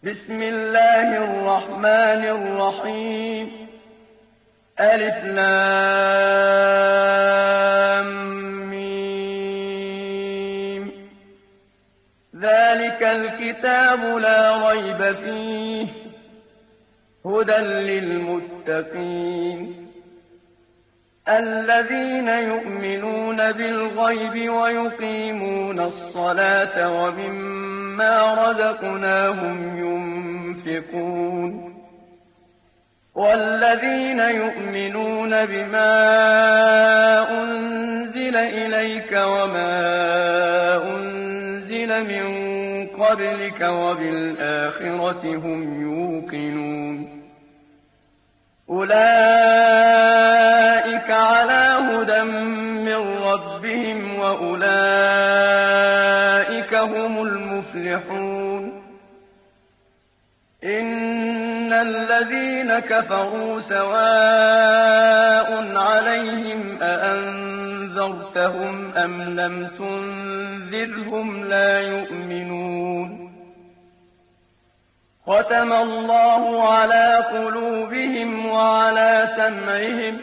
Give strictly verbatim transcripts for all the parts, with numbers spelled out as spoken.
بسم الله الرحمن الرحيم ألف لام ميم ذلك الكتاب لا ريب فيه هدى للمتقين الذين يؤمنون بالغيب ويقيمون الصلاة ومما رزقناهم ينفقون والذين يؤمنون بما أنزل إليك وما أنزل من قبلك وبالآخرة هم يوقنون أولئك على هدى من ربهم وأولئك هم المفلحون إن الذين كفروا سواء عليهم أأنذرتهم أم لم تنذرهم لا يؤمنون ختم الله على قلوبهم وعلى سمعهم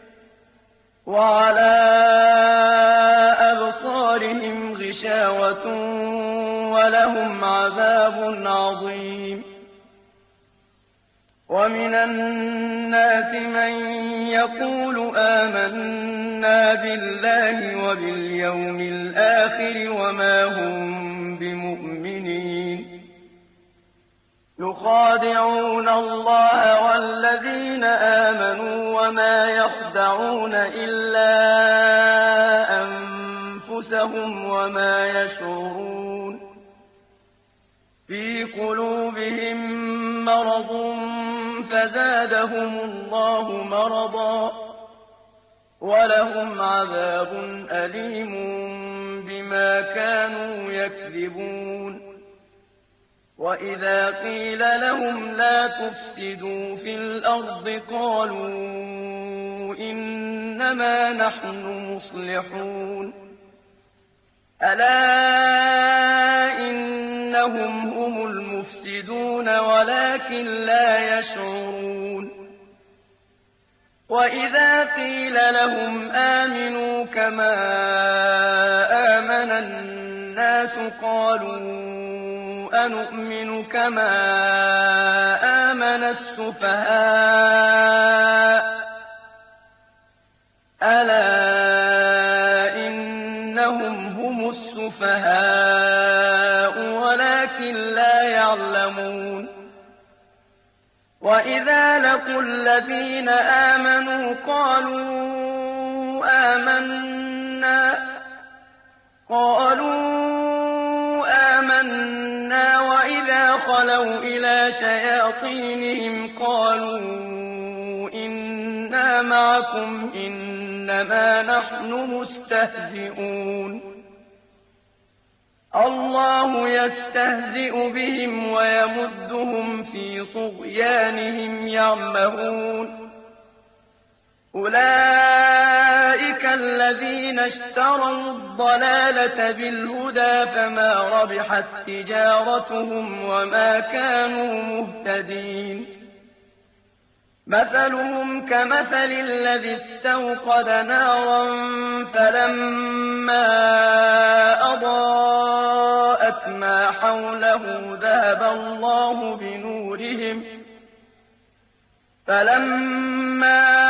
وعلى أبصارهم غشاوة ولهم عذاب عظيم ومن الناس من يقول آمنا بالله وباليوم الآخر وما هم بمؤمنين يخادعون الله والذين آمنوا وما يخدعون إلا أنفسهم وما يشعرون في قلوبهم مرض فزادهم الله مرضا ولهم عذاب أليم بما كانوا يكذبون وإذا قيل لهم لا تفسدوا في الأرض قالوا إنما نحن مصلحون ألا إنهم هم المفسدون ولكن لا يشعرون وإذا قيل لهم آمنوا كما آمن الناس قالوا أنؤمن كما آمن السفهاء ألا إنهم هم السفهاء ولكن لا يعلمون وإذا لقوا الذين آمنوا قالوا آمنا قالوا آمنا وإذا خلوا إلى شياطينهم قالوا إنا معكم إنما نحن مستهزئون الله يستهزئ بهم ويمدهم في طغيانهم يعمهون أولئك الذين اشتروا الضلالة بالهدى فما ربحت تجارتهم وما كانوا مهتدين مثلهم كمثل الذي استوقد نارا فلما أضاءت ما حوله ذهب الله بنورهم فلما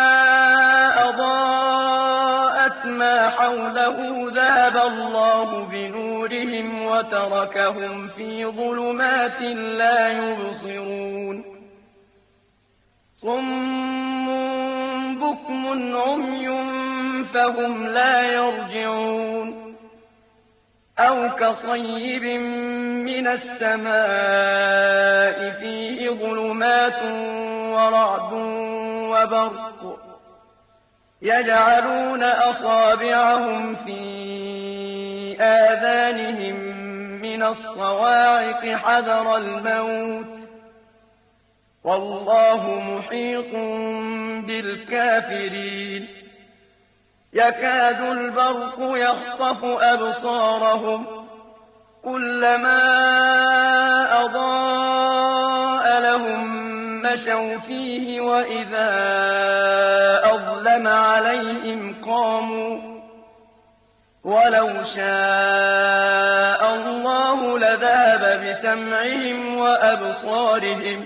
أضاءت ما حوله ذهب الله بنورهم وتركهم في ظلمات لا يبصرون صم بكم عمي فهم لا يرجعون أو كصيب من السماء فيه ظلمات ورعد وبرق يجعلون أصابعهم في آذانهم من الصواعق حذر الموت والله محيط بالكافرين يكاد البرق يخطف أبصارهم كلما أضاء مشوا فيه وإذا أظلم عليهم قاموا ولو شاء الله لذهب بسمعهم وأبصارهم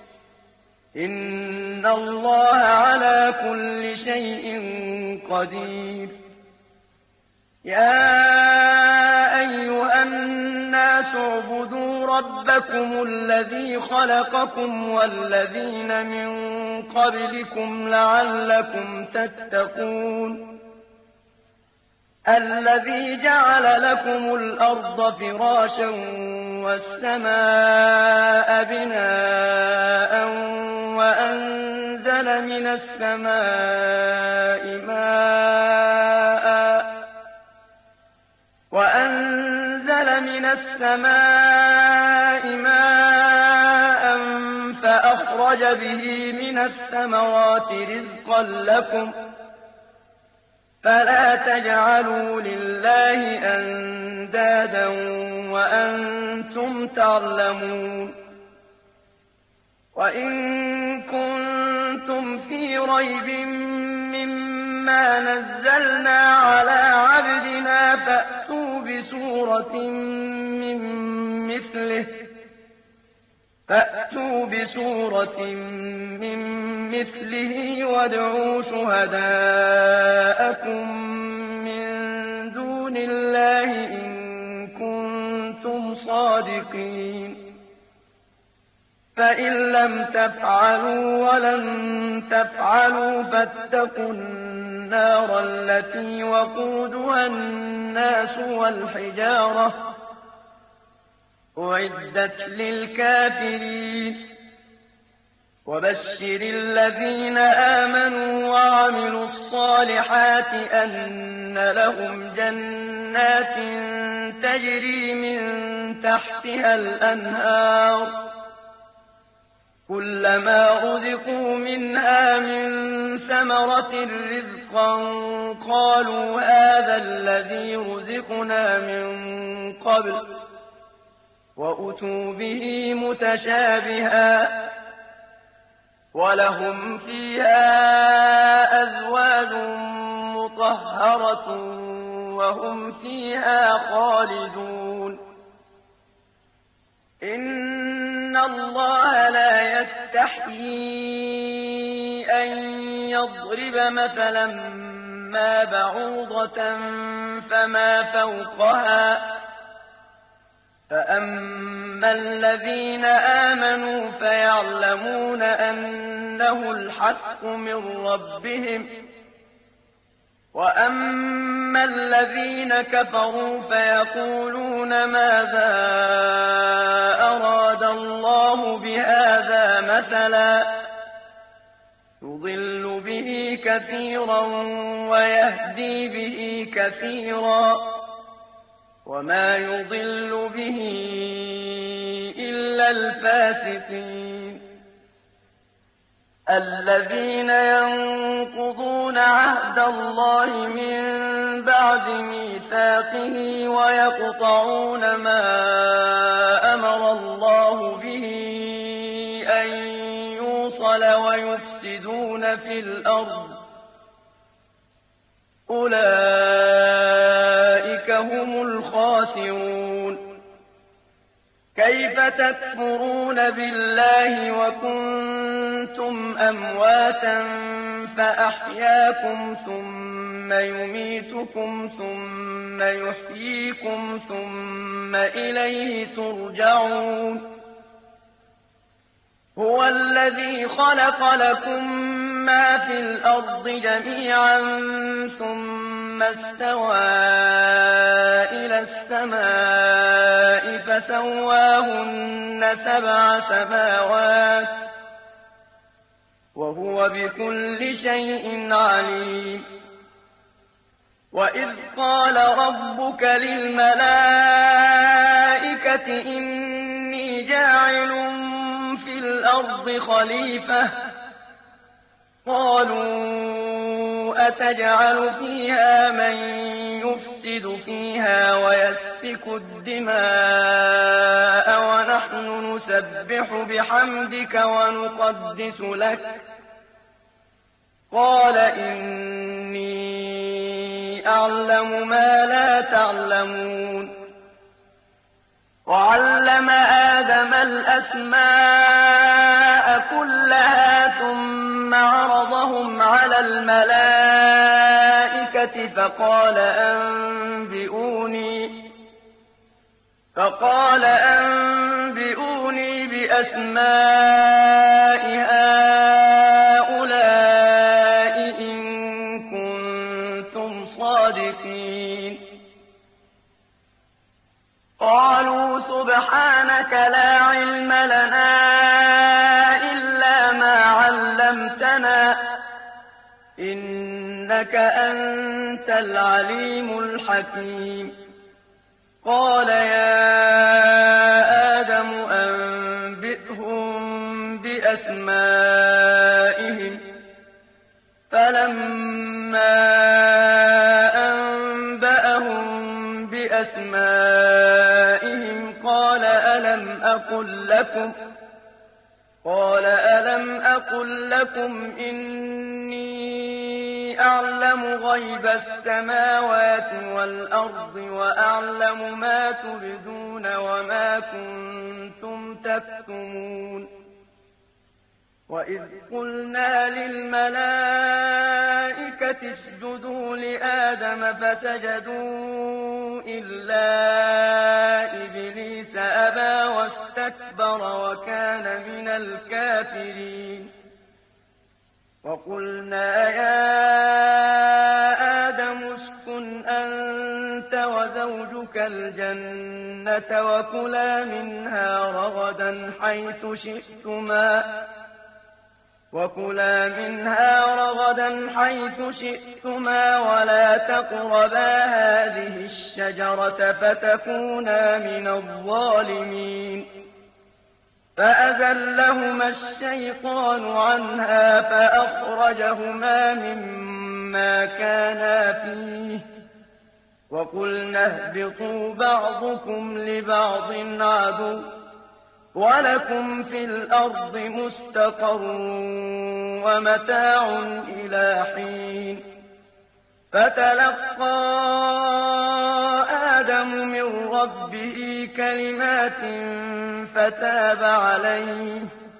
إن الله على كل شيء قدير يا أيها الناس اعبدوا ربكم الذي خلقكم والذين من قبلكم لعلكم تتقون الذي جعل لكم الأرض فراشا والسماء بناء وأنزل من السماء ماء وأنزل من السماء ماء فأخرج به من الثمرات رزقا لكم فلا تجعلوا لله أندادا وأنتم تعلمون وإن كنتم في ريب مما نزلنا على عبدنا فأتوا بسورة من مثله فأتوا بسورة من مثله وادعوا شهداءكم من دون الله إن كنتم صادقين فإن لم تفعلوا ولن تفعلوا فاتقوا النار التي وقودها الناس والحجارة أعدت للكافرين وبشر الذين آمنوا وعملوا الصالحات أن لهم جنات تجري من تحتها الأنهار كلما رزقوا منها من ثمرة رزقا قالوا هذا الذي رزقنا من قبل وأتوا به متشابها ولهم فيها أزواج مطهرة وهم فيها خالدون إن الله لا يستحيي أن يضرب مثلا ما بعوضة فما فوقها فأما الذين آمنوا فيعلمون أنه الحق من ربهم وأما الذين كفروا فيقولون ماذا أراد الله بهذا مثلا يضل به كثيرا ويهدي به كثيرا وما يضل به إلا الفاسقين الذين ينقضون عهد الله من بعد ميثاقه ويقطعون ما أمر الله به أن يوصل ويفسدون في الأرض أولئك هم الخاسرون كيف تكفرون بالله وكنتم أمواتا فأحياكم ثم يميتكم ثم يحييكم ثم إليه ترجعون هو الذي خلق لكم ما في الأرض جميعا ثم استوى إلى السماء فسواهن سبع سماوات وهو بكل شيء عليم وإذ قال ربك للملائكة إني جاعل في الأرض خليفة قالوا أتجعل فيها من يفسد يفسد فيها ويسفك الدماء ونحن نسبح بحمدك ونقدس لك قال إني أعلم ما لا تعلمون وعلم آدم الأسماء كلها ثم عرضهم على الملائكة فقال أنبئوني فقال أنبئوني بأسماء هؤلاء إن كنتم صادقين قالوا سبحانك لا علم لنا إلا ما علمتنا إنك أنت العليم الحكيم قال يا آدم أنبئهم بأسمائهم فلما أنبأهم بأسمائهم قال ألم أقل لكم قال ألم أقل لكم إني أعلم غيب السماوات والأرض وأعلم ما تبدون وما كنتم تكتمون وإذ قلنا للملائكة اسجدوا لآدم فسجدوا إلا إبليس أبى واستكبر وكان من الكافرين وقلنا يا آدم اسكن أنت وزوجك الجنة وكلا منها رغدا حيث شئتما وكلا منها رغدا حيث شئتما ولا تقربا هذه الشجرة فتكونا من الظالمين فأزلهما الشيطان عنها فأخرجهما مما كانا فيه وقلنا اهبطوا بعضكم لبعض عدو ولكم في الأرض مستقر ومتاع إلى حين فتلقى آدم من ربه كلمات فتاب عليه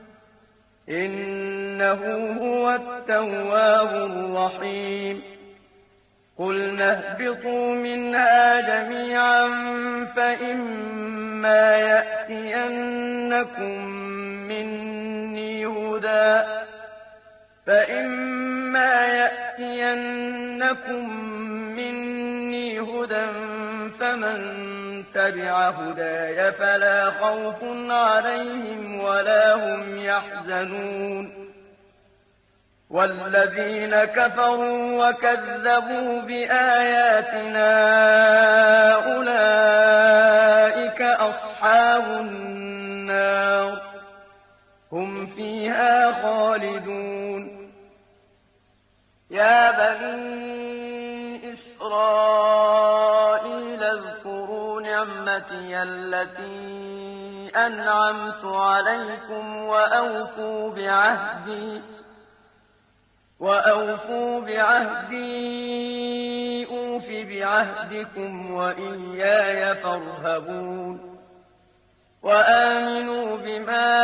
إنه هو التواب الرحيم قلنا اهبطوا منها جميعا فإما يأتينكم مني هدى فإما يأتينكم مني هدى فمن تبع هداي فلا خوف عليهم ولا هم يحزنون والذين كفروا وكذبوا بآياتنا أولئك أصحاب النار هم فيها خالدون يا بني إسرائيل اذكروا نعمتي التي أنعمت عليكم وأوفوا بعهدي وأوفوا بعهدي أوف بعهدكم وإياي فارهبون وآمنوا بما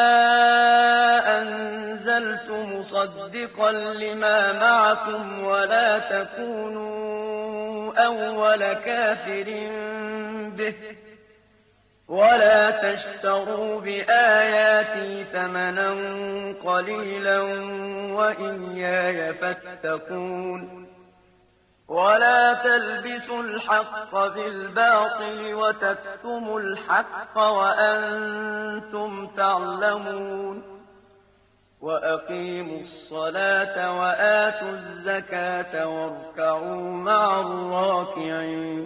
أنزلت مصدقا لما معكم ولا تكونوا أول كافر به ولا تشتروا بآياتي ثمنا قليلا وإياي فاتقون ولا تلبسوا الحق بالباطل وتكتموا الحق وأنتم تعلمون وأقيموا الصلاة وآتوا الزكاة واركعوا مع الراكعين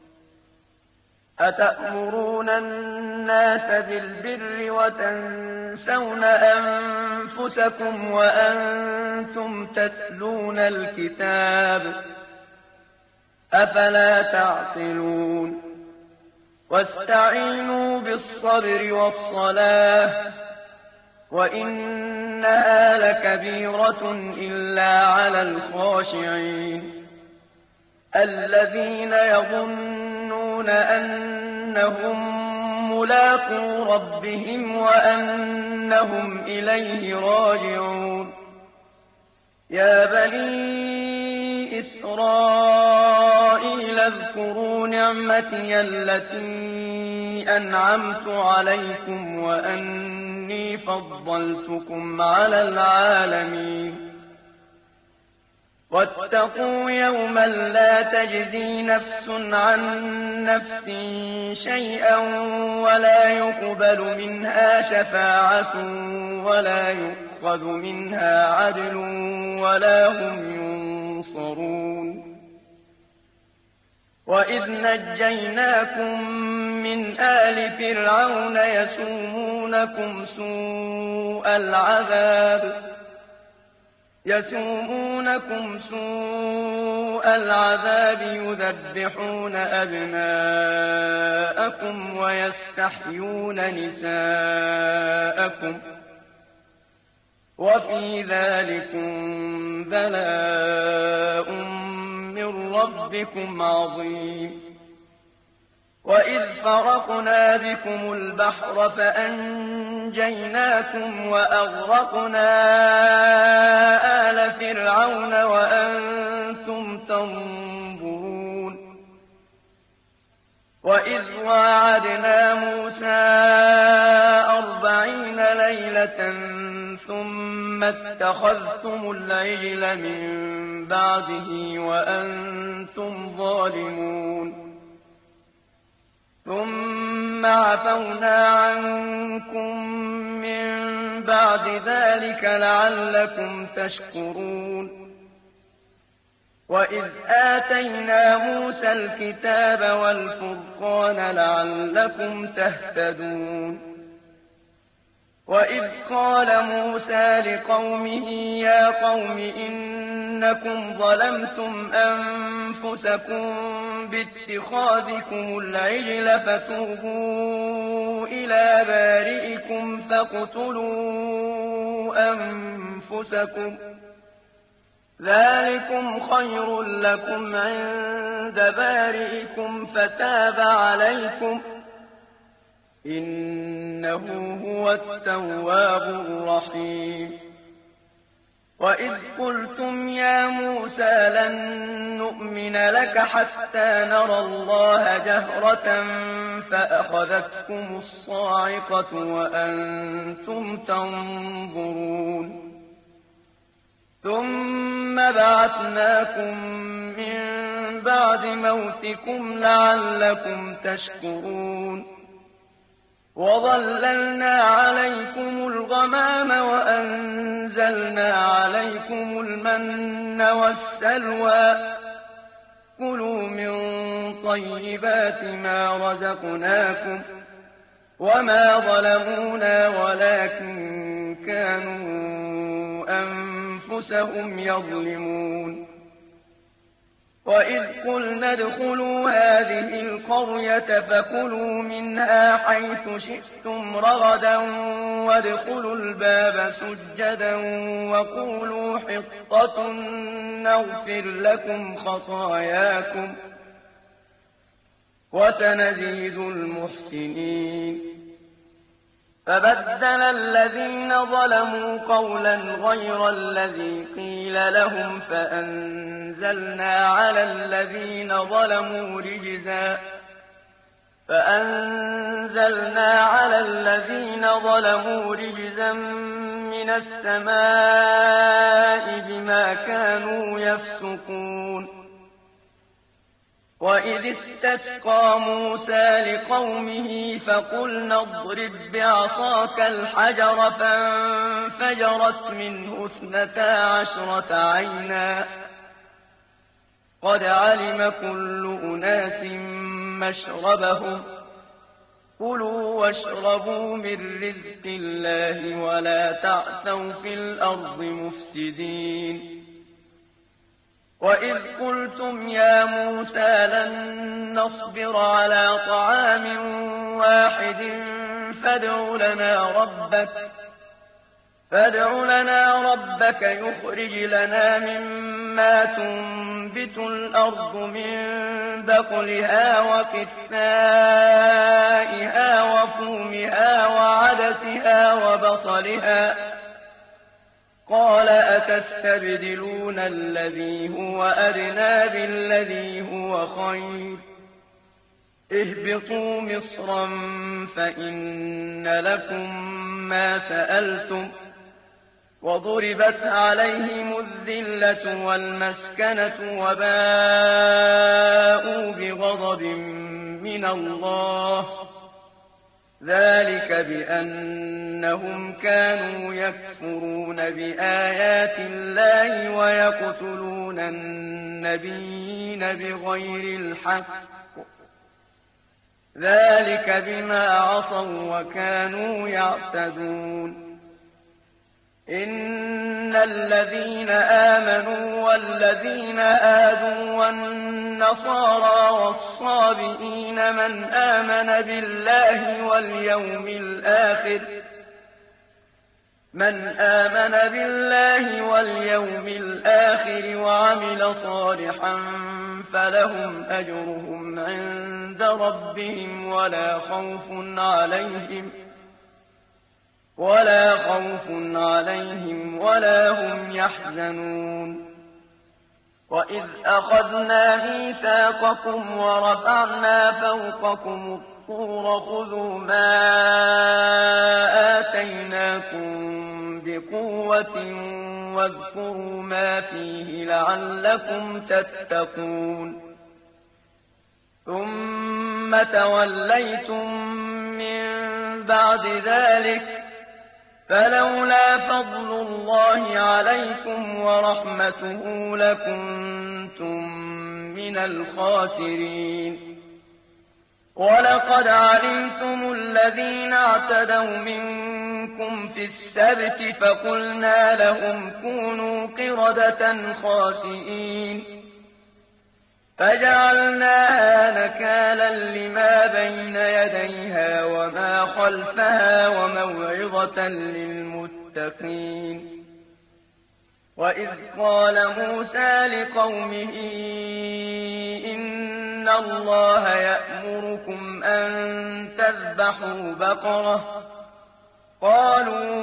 أتأمرون الناس بالبر وتنسون أنفسكم وأنتم تتلون الكتاب أفلا تعقلون واستعينوا بالصبر والصلاة وإنها لكبيرة إلا على الخاشعين الذين يظنون أنهم ملاقو ربهم وأنهم إليه راجعون يا بني إسرائيل اذكروا نعمتي التي أنعمت عليكم وأني فضلتكم على العالمين واتقوا يوما لا تجزي نفس عن نفس شيئا ولا يقبل منها شفاعة ولا يؤخذ منها عدل ولا هم ينصرون وإذ نجيناكم من آل فرعون يسومونكم سوء العذاب يسومونكم سوء العذاب يذبحون أبناءكم ويستحيون نساءكم وفي ذلكم بلاء من ربكم عظيم وإذ فرقنا بكم البحر فأنجيناكم وأغرقنا آل فرعون وأنتم تنظرون وإذ واعدنا موسى أربعين ليلة ثم اتخذتم العجل من بعده وأنتم ظالمون ثم عفونا عنكم من بعد ذلك لعلكم تشكرون وإذ آتينا موسى الكتاب والفرقان لعلكم تهتدون وإذ قال موسى لقومه يا قوم إنكم ظلمتم أنفسكم باتخاذكم العجل فتوبوا إلى بارئكم فاقتلوا أنفسكم ذلكم خير لكم عند بارئكم فتاب عليكم إنه هو التواب الرحيم وإذ قلتم يا موسى لن نؤمن لك حتى نرى الله جهرة فأخذتكم الصاعقة وأنتم تنظرون ثم بعثناكم من بعد موتكم لعلكم تشكرون وظللنا عليكم الغمام وأنزلنا عليكم المن والسلوى كلوا من طيبات ما رزقناكم وما ظلمونا ولكن كانوا أنفسهم يظلمون وإذ قلنا ادخلوا هذه القرية فكلوا منها حيث شئتم رغدا وادخلوا الباب سجدا وقولوا حطة نغفر لكم خطاياكم وسنزيد المحسنين فبدل الذين ظلموا قولا غير الذي قيل لهم فأنزلنا على الذين ظلموا رجزا فأنزلنا على الذين ظلموا رجزا من السماء بما كانوا يفسقون وإذ استسقى موسى لقومه فقلنا اضرب بعصاك الحجر فانفجرت منه اثنتا عشرة عينا قد علم كل أناس مشربهم كلوا واشربوا من رزق الله ولا تعثوا في الأرض مفسدين وَإِذْ قُلْتُمْ يَا مُوسَىٰ لَن نَّصْبِرَ عَلَىٰ طَعَامٍ وَاحِدٍ فَادْعُ لَنَا رَبَّكَ فادع لنا ربك يخرج لنا مما تنبت الأرض من بقلها وقثائها وفومها وعدسها وبصلها قال أتستبدلون الذي هو أدنى بالذي هو خير اهبطوا مصرا فإن لكم ما سألتم وضربت عليهم الذلة والمسكنة وباءوا بغضب من الله ذلك بأنهم كانوا يكفرون بآيات الله ويقتلون النبيين بغير الحق ذلك بما عصوا وكانوا يعتدون إن الذين آمنوا والذين آدوا والنصارى والصابئين من آمن بالله واليوم الآخر من آمن بالله واليوم الآخر وعمل صالحا فلهم أجرهم عند ربهم ولا خوف عليهم ولا خوف عليهم ولا هم يحزنون وإذ أخذنا ميثاقكم ورفعنا فوقكم الطور خذوا ما آتيناكم بقوة واذكروا ما فيه لعلكم تتقون ثم توليتم من بعد ذلك فلولا فضل الله عليكم ورحمته لكنتم من الخاسرين ولقد علمتم الذين اعتدوا منكم في السبت فقلنا لهم كونوا قردة خاسئين فجعلناها نكالا لما بين يديها وما خلفها وموعظة للمتقين وإذ قال موسى لقومه إن الله يأمركم أن تذبحوا بقرة قالوا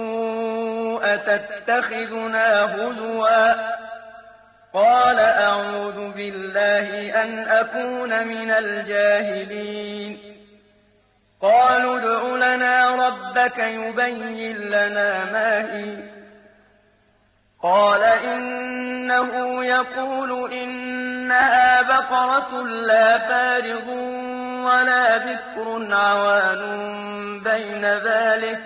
أتتخذنا هزوا قال أعوذ بالله أن أكون من الجاهلين قالوا ادع لنا ربك يبين لنا ما هي قال إنه يقول إنها بقرة لا فارغ ولا بكر عوان بين ذلك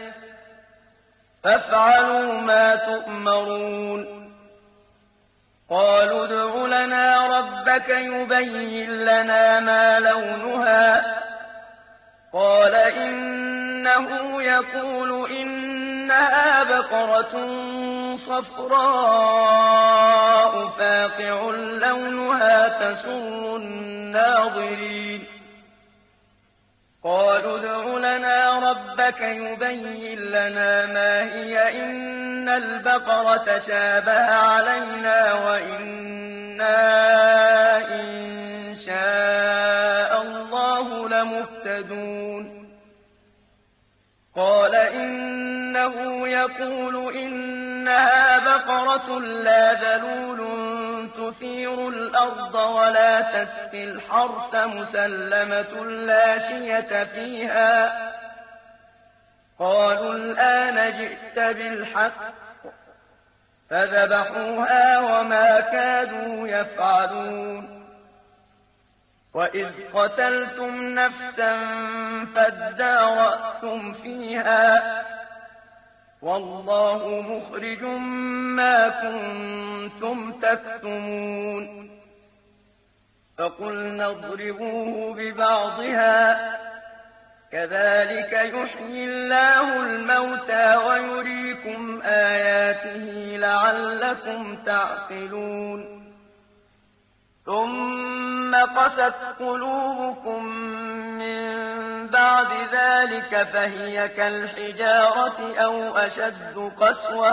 فافعلوا ما تؤمرون قالوا ادع لنا ربك يبين لنا ما لونها قال إنه يقول إنها بقرة صفراء فاقع لونها تسر الناظرين قالوا ادع لنا ربك يبين لنا ما هي إن البقرة شابه علينا وإنا إن شاء الله لمهتدون قال إنه يقول إنها بقرة لا ذلول تثير الأرض ولا تسقي الحرث مسلمة لا شية فيها قالوا الآن جئت بالحق فذبحوها وما كادوا يفعلون وإذ قتلتم نفسا فادارأتم فيها والله مخرج ما كنتم تكتمون فقلنا اضربوه ببعضها كذلك يحيي الله الموتى ويريكم آياته لعلكم تعقلون ثم قست قلوبكم من بعد ذلك فهي كالحجارة أو أشد قسوة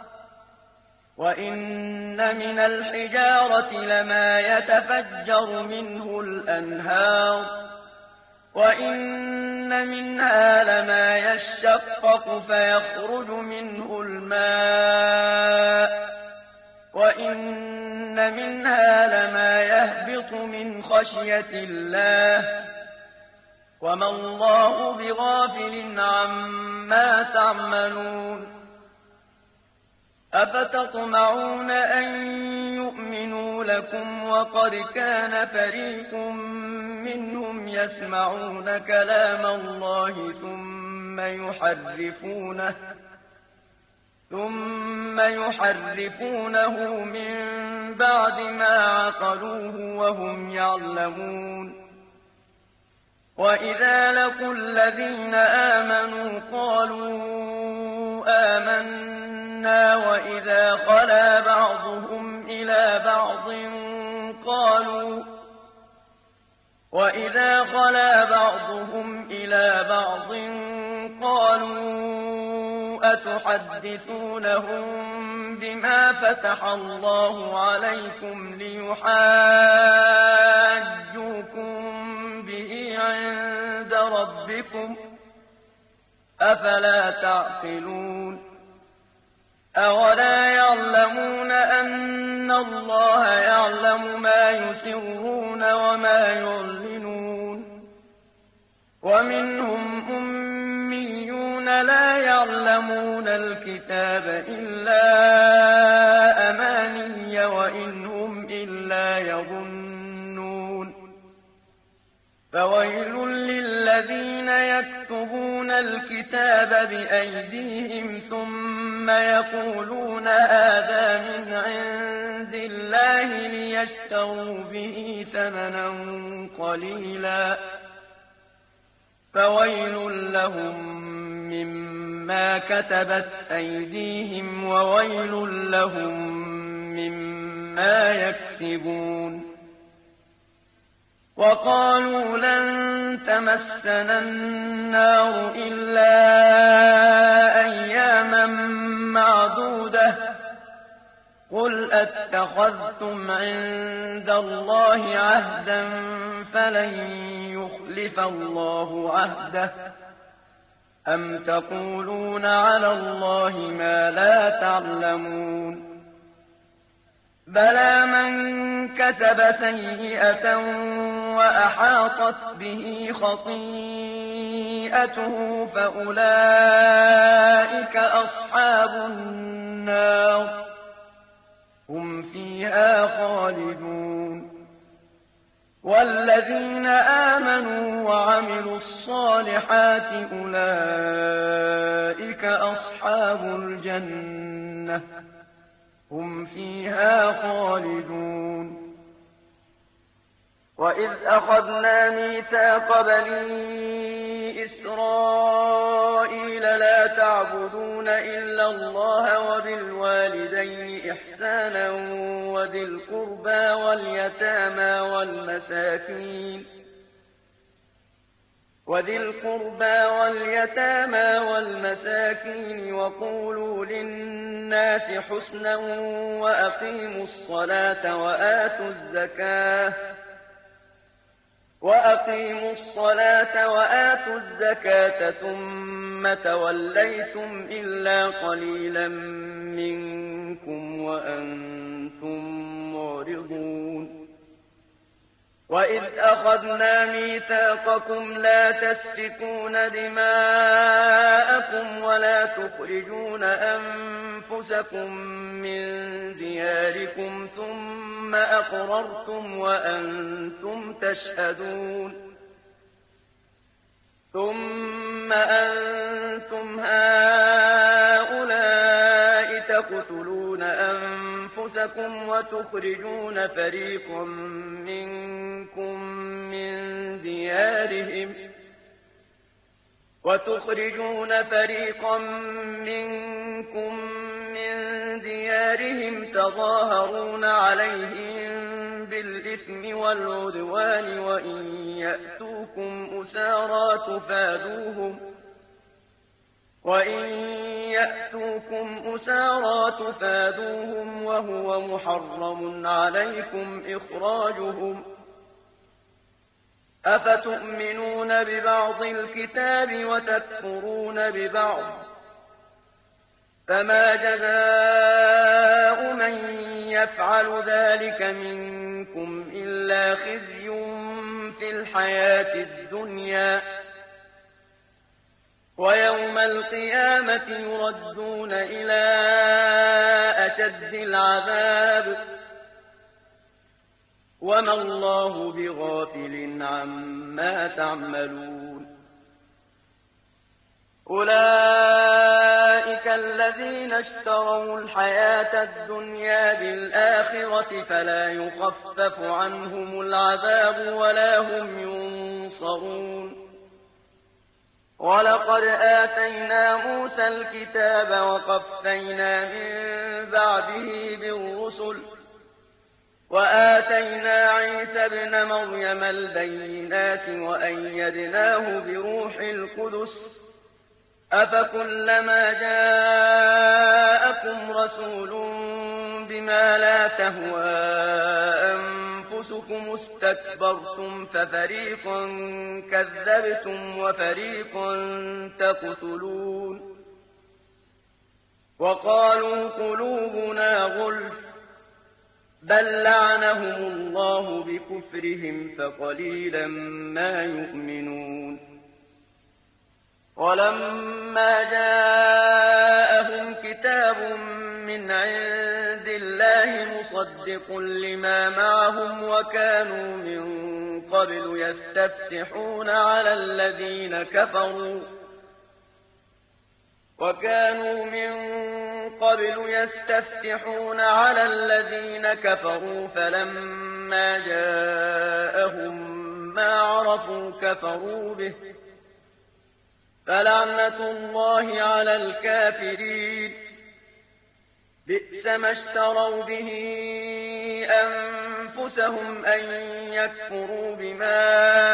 وإن من الحجارة لما يتفجر منه الأنهار وإن منها لما يشقق فيخرج منه الماء وإن منها لما يهبط من خشية الله وما الله بغافل عما تعملون أفتطمعون أن يؤمنوا لكم وقد كان فريق منهم يسمعون كلام الله ثم يحرفونه ثم يحرفونه من بعد ما عقلوه وهم يعلمون وإذا لقوا الذين آمنوا قالوا آمنا وإذا خلا بعضهم إلى بعض قالوا وإذا خلا بعضهم إلى بعض قالوا أتحدثونهم بما فتح الله عليكم ليحاجوكم به عند ربكم أفلا تعقلون أولا يعلمون أن الله يعلم ما يسرون وما يعلنون ومنهم أميون لا يعلمون الكتاب إلا أماني وإن هم إلا يظنون فويل للذين يكتبون الكتاب بأيديهم ثم يقولون هذا من عند الله ليشتروا به ثمنا قليلا فويل لهم مما كتبت أيديهم وويل لهم مما يكسبون وقالوا لن تمسنا النار إلا أياما معدودة قل أتخذتم عند الله عهدا فلن يخلف الله عهده أم تقولون على الله ما لا تعلمون بلى من كسب سيئة وأحاطت به خطيئته فأولئك أصحاب النار هم فيها خالدون والذين آمنوا وعملوا الصالحات أولئك أصحاب الجنة هم فيها خالدون وإذ أخذنا ميثاق بني إسرائيل لا تعبدون إلا الله وبالوالدين إحسانا وذي القربى واليتامى والمساكين وذي القربى واليتامى والمساكين وقولوا للناس حسنا وأقيموا الصلاة وآتوا الزكاة وأقيموا الصلاة وآتوا الزكاة ثم توليتم إلا قليلا منكم وأنتم معرضون وإذ أخذنا ميثاقكم لا تسفكون دماءكم ولا تخرجون أنفسكم من دياركم ثم أقررتم وأنتم تشهدون ثم أنتم هؤلاء تقتلون أنفسكم وتخرجون فريقا منكم من ديارهم وتخرجون فريقا منكم من ديارهم تظاهرون عليهم بالإثم والعدوان وإن يأتوكم أسارى تفادوهم وإن يأتوكم أسارى تفادوهم وهو محرم عليكم إخراجهم أفتؤمنون ببعض الكتاب وتكفرون ببعض فما جزاء من يفعل ذلك منكم إلا خزي في الحياة الدنيا ويوم القيامة يردون إلى أشد العذاب وما الله بغافل عما تعملون أولئك الذين اشتروا الحياة الدنيا بالآخرة فلا يخفف عنهم العذاب ولا هم ينصرون ولقد آتينا موسى الكتاب وقفينا من بعده بالرسل وآتينا عيسى ابن مريم البينات وأيدناه بروح القدس أفكلما جاءكم رسول بما لا تهوى أنفسكم استكبرتم ففريقا كذبتم وفريقا تقتلون وقالوا قلوبنا غلف بل لعنهم الله بكفرهم فقليلا ما يؤمنون ولما جاءهم كتاب من عند الله مصدق لما معهم وكانوا من قبل يستفتحون على الذين كفروا وكانوا من قبل يستفتحون على الذين كفروا فلما جاءهم ما عرفوا كفروا به فلعنة الله على الكافرين بئس ما اشتروا به أنفسهم أن يكفروا بما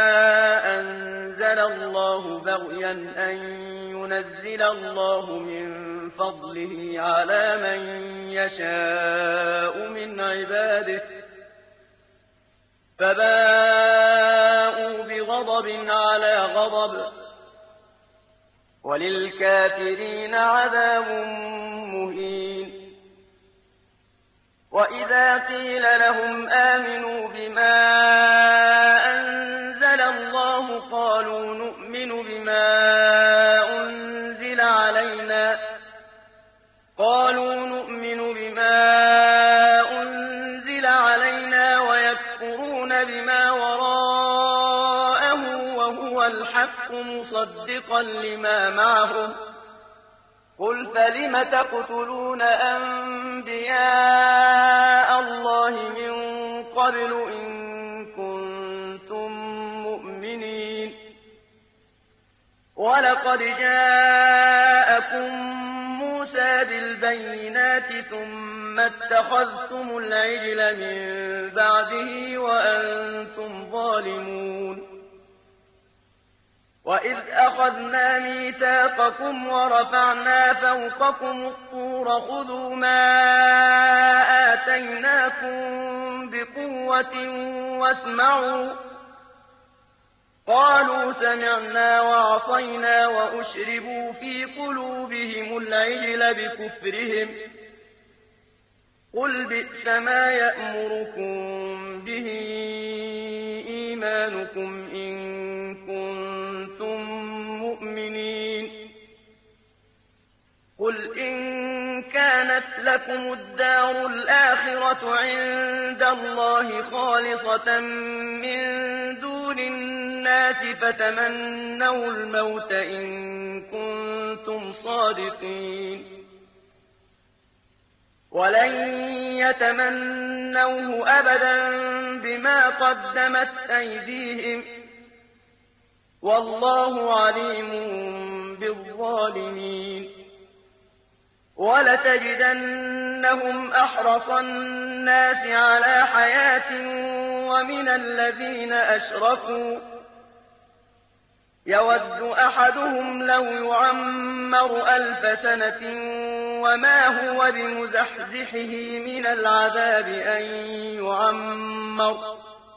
أنزل الله بغيا أن ينزل الله من فضله على من يشاء من عباده فباءوا بغضب على غضب وللكافرين عذاب مهين وإذا قيل لهم آمنوا بما أنزل الله قالوا نؤمن بما أنزل علينا قالوا نؤمن بما أنزل علينا ويكفرون بما وراءه وهو الحق مصدقا لما معهم قل فلم تقتلون أنبياء الله من قبل إن كنتم مؤمنين ولقد جاءكم موسى بالبينات ثم اتخذتم العجل من بعده وأنتم ظالمون وإذ أخذنا ميثاقكم ورفعنا فوقكم الطور خذوا ما آتيناكم بقوة واسمعوا قالوا سمعنا وعصينا وأشربوا في قلوبهم العجل بكفرهم قل بئس ما يأمركم به إيمانكم إن كنتم مؤمنين قل إن كانت لكم الدار الآخرة عند الله خالصة من دون الناس فتمنوا الموت إن كنتم صادقين ولن يتمنوه أبدا بما قدمت أيديهم والله عليم بالظالمين وَلَتَجِدَنَّهُمْ أَحْرَصَ النَّاسِ عَلَىٰ حَيَاةٍ وَمِنَ الَّذِينَ أَشْرَكُوا يَوَدُّ أَحَدُهُمْ لَوْ يُعَمَّرُ أَلْفَ سَنَةٍ وَمَا هُوَ بِمُزَحْزِحِهِ مِنَ الْعَذَابِ أَن يُعَمَّرَ ۗ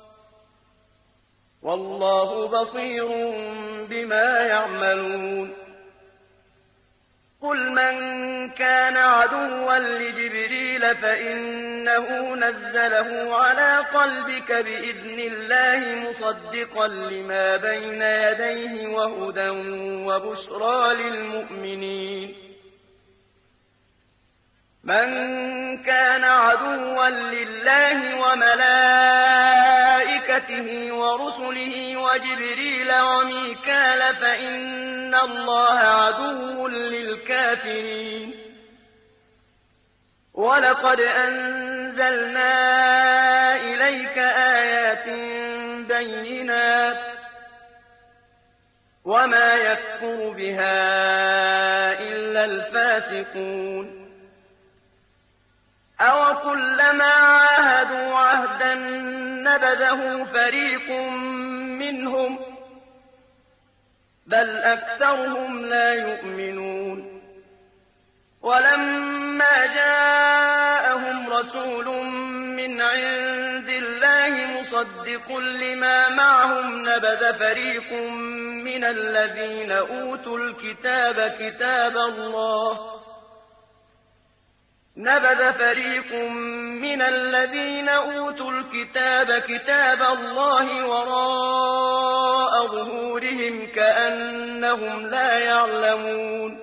وَاللَّهُ بَصِيرٌ بِمَا يَعْمَلُونَ قُلْ مَن كَانَ عَدُوًّا لِّجِبْرِيلَ فَإِنَّهُ نَزَّلَهُ عَلَىٰ قَلْبِكَ بِإِذْنِ اللَّهِ مُصَدِّقًا لِّمَا بَيْنَ يَدَيْهِ وَهُدًى وَبُشْرَىٰ لِلْمُؤْمِنِينَ مَن كَانَ عَدُوًّا لِّلَّهِ وَمَلَائِكَتِهِ وَرُسُلِهِ وَجِبْرِيلَ وَمِيكَالَ فَإِنَّ اللَّهَ عَدُوٌّ لِّلْكَافِرِينَ وَلَقَدْ أَنزَلْنَا إِلَيْكَ آيَاتٍ بَيِّنَاتٍ ۖ وَمَا يَكْفُرُ بِهَا إِلَّا الْفَاسِقُونَ أَوَكُلَّمَا عَاهَدُوا عَهْدًا نَّبَذَهُ فَرِيقٌ مِّنْهُم ۚ بَلْ أَكْثَرُهُمْ لَا يُؤْمِنُونَ وَلَمَّا جَاءَهُمْ رَسُولٌ مِّنْ عِندِ اللَّهِ مُصَدِّقٌ لِّمَا مَعَهُمْ نَبَذَ فَرِيقٌ مِّنَ الَّذِينَ أُوتُوا الْكِتَابَ كِتَابَ اللَّهِ نَبَذَ فَرِيقٌ مِّنَ الَّذِينَ أُوتُوا الْكِتَابَ كِتَابَ اللَّهِ وَرَاءَ ظُهُورِهِمْ كَأَنَّهُمْ لَا يَعْلَمُونَ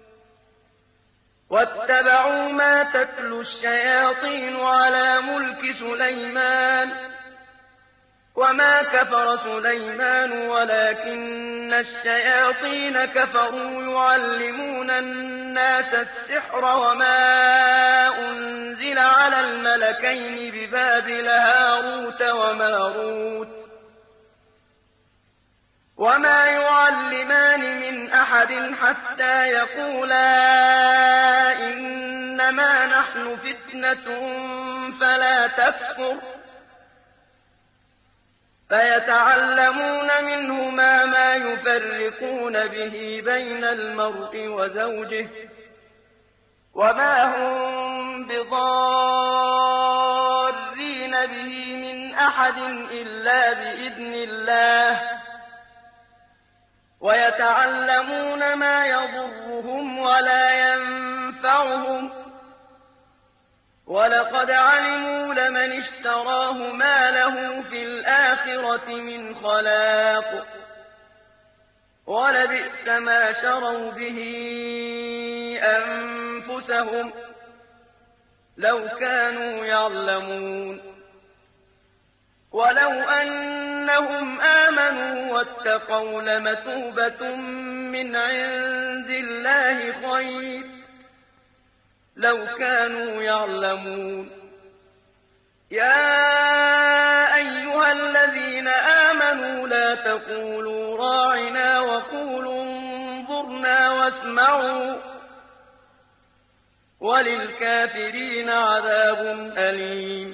وَاتَّبَعُوا مَا تَتْلُو الشَّيَاطِينُ عَلَىٰ مُلْكِ سُلَيْمَانَ ۖ وَمَا كَفَرَ سُلَيْمَانُ وَلَٰكِنَّ الشَّيَاطِينَ كَفَرُوا يُعَلِّمُونَ النَّاسَ السِّحْرَ وَمَا أُنزِلَ عَلَى الْمَلَكَيْنِ بِبَابِلَ هَارُوتَ وَمَارُوتَ ۚ وَمَا يُعَلِّمَانِ مِنْ أَحَدٍ حَتَّىٰ يَقُولَا إِنَّمَا نَحْنُ فِتْنَةٌ فَلَا تَكْفُرْ ۖ فَيَتَعَلَّمُونَ مِنْهُمَا مَا يُفَرِّقُونَ بِهِ بَيْنَ الْمَرْءِ وَزَوْجِهِ ۚ وَمَا هُم بِضَارِّينَ بِهِ مِنْ أَحَدٍ إِلَّا بِإِذْنِ اللَّهِ ۚ وَيَتَعَلَّمُونَ مَا يَضُرُّهُمْ وَلَا يَنفَعُهُمْ ۚ وَلَقَدْ عَلِمُوا لَمَنِ اشْتَرَاهُ مَا لَهُ فِي الْآخِرَةِ مِنْ خَلَاقٍ ۚ وَلَبِئْسَ مَا شَرَوْا بِهِ أَنفُسَهُمْ ۖ لَوْ كَانُوا يَعْلَمُونَ وَلَوْ أَنَّهُمْ آمَنُوا وَاتَّقَوْا لَمَثُوبَةٌ مِّنْ عِندِ اللَّهِ خَيْرٌ ۖ لَوْ كَانُوا يَعْلَمُونَ يَا أَيُّهَا الَّذِينَ آمَنُوا لَا تَقُولُوا رَاعِنَا وَقُولُوا انظُرْنَا وَاسْمَعُوا ۗ وَلِلْكَافِرِينَ عَذَابٌ أَلِيمٌ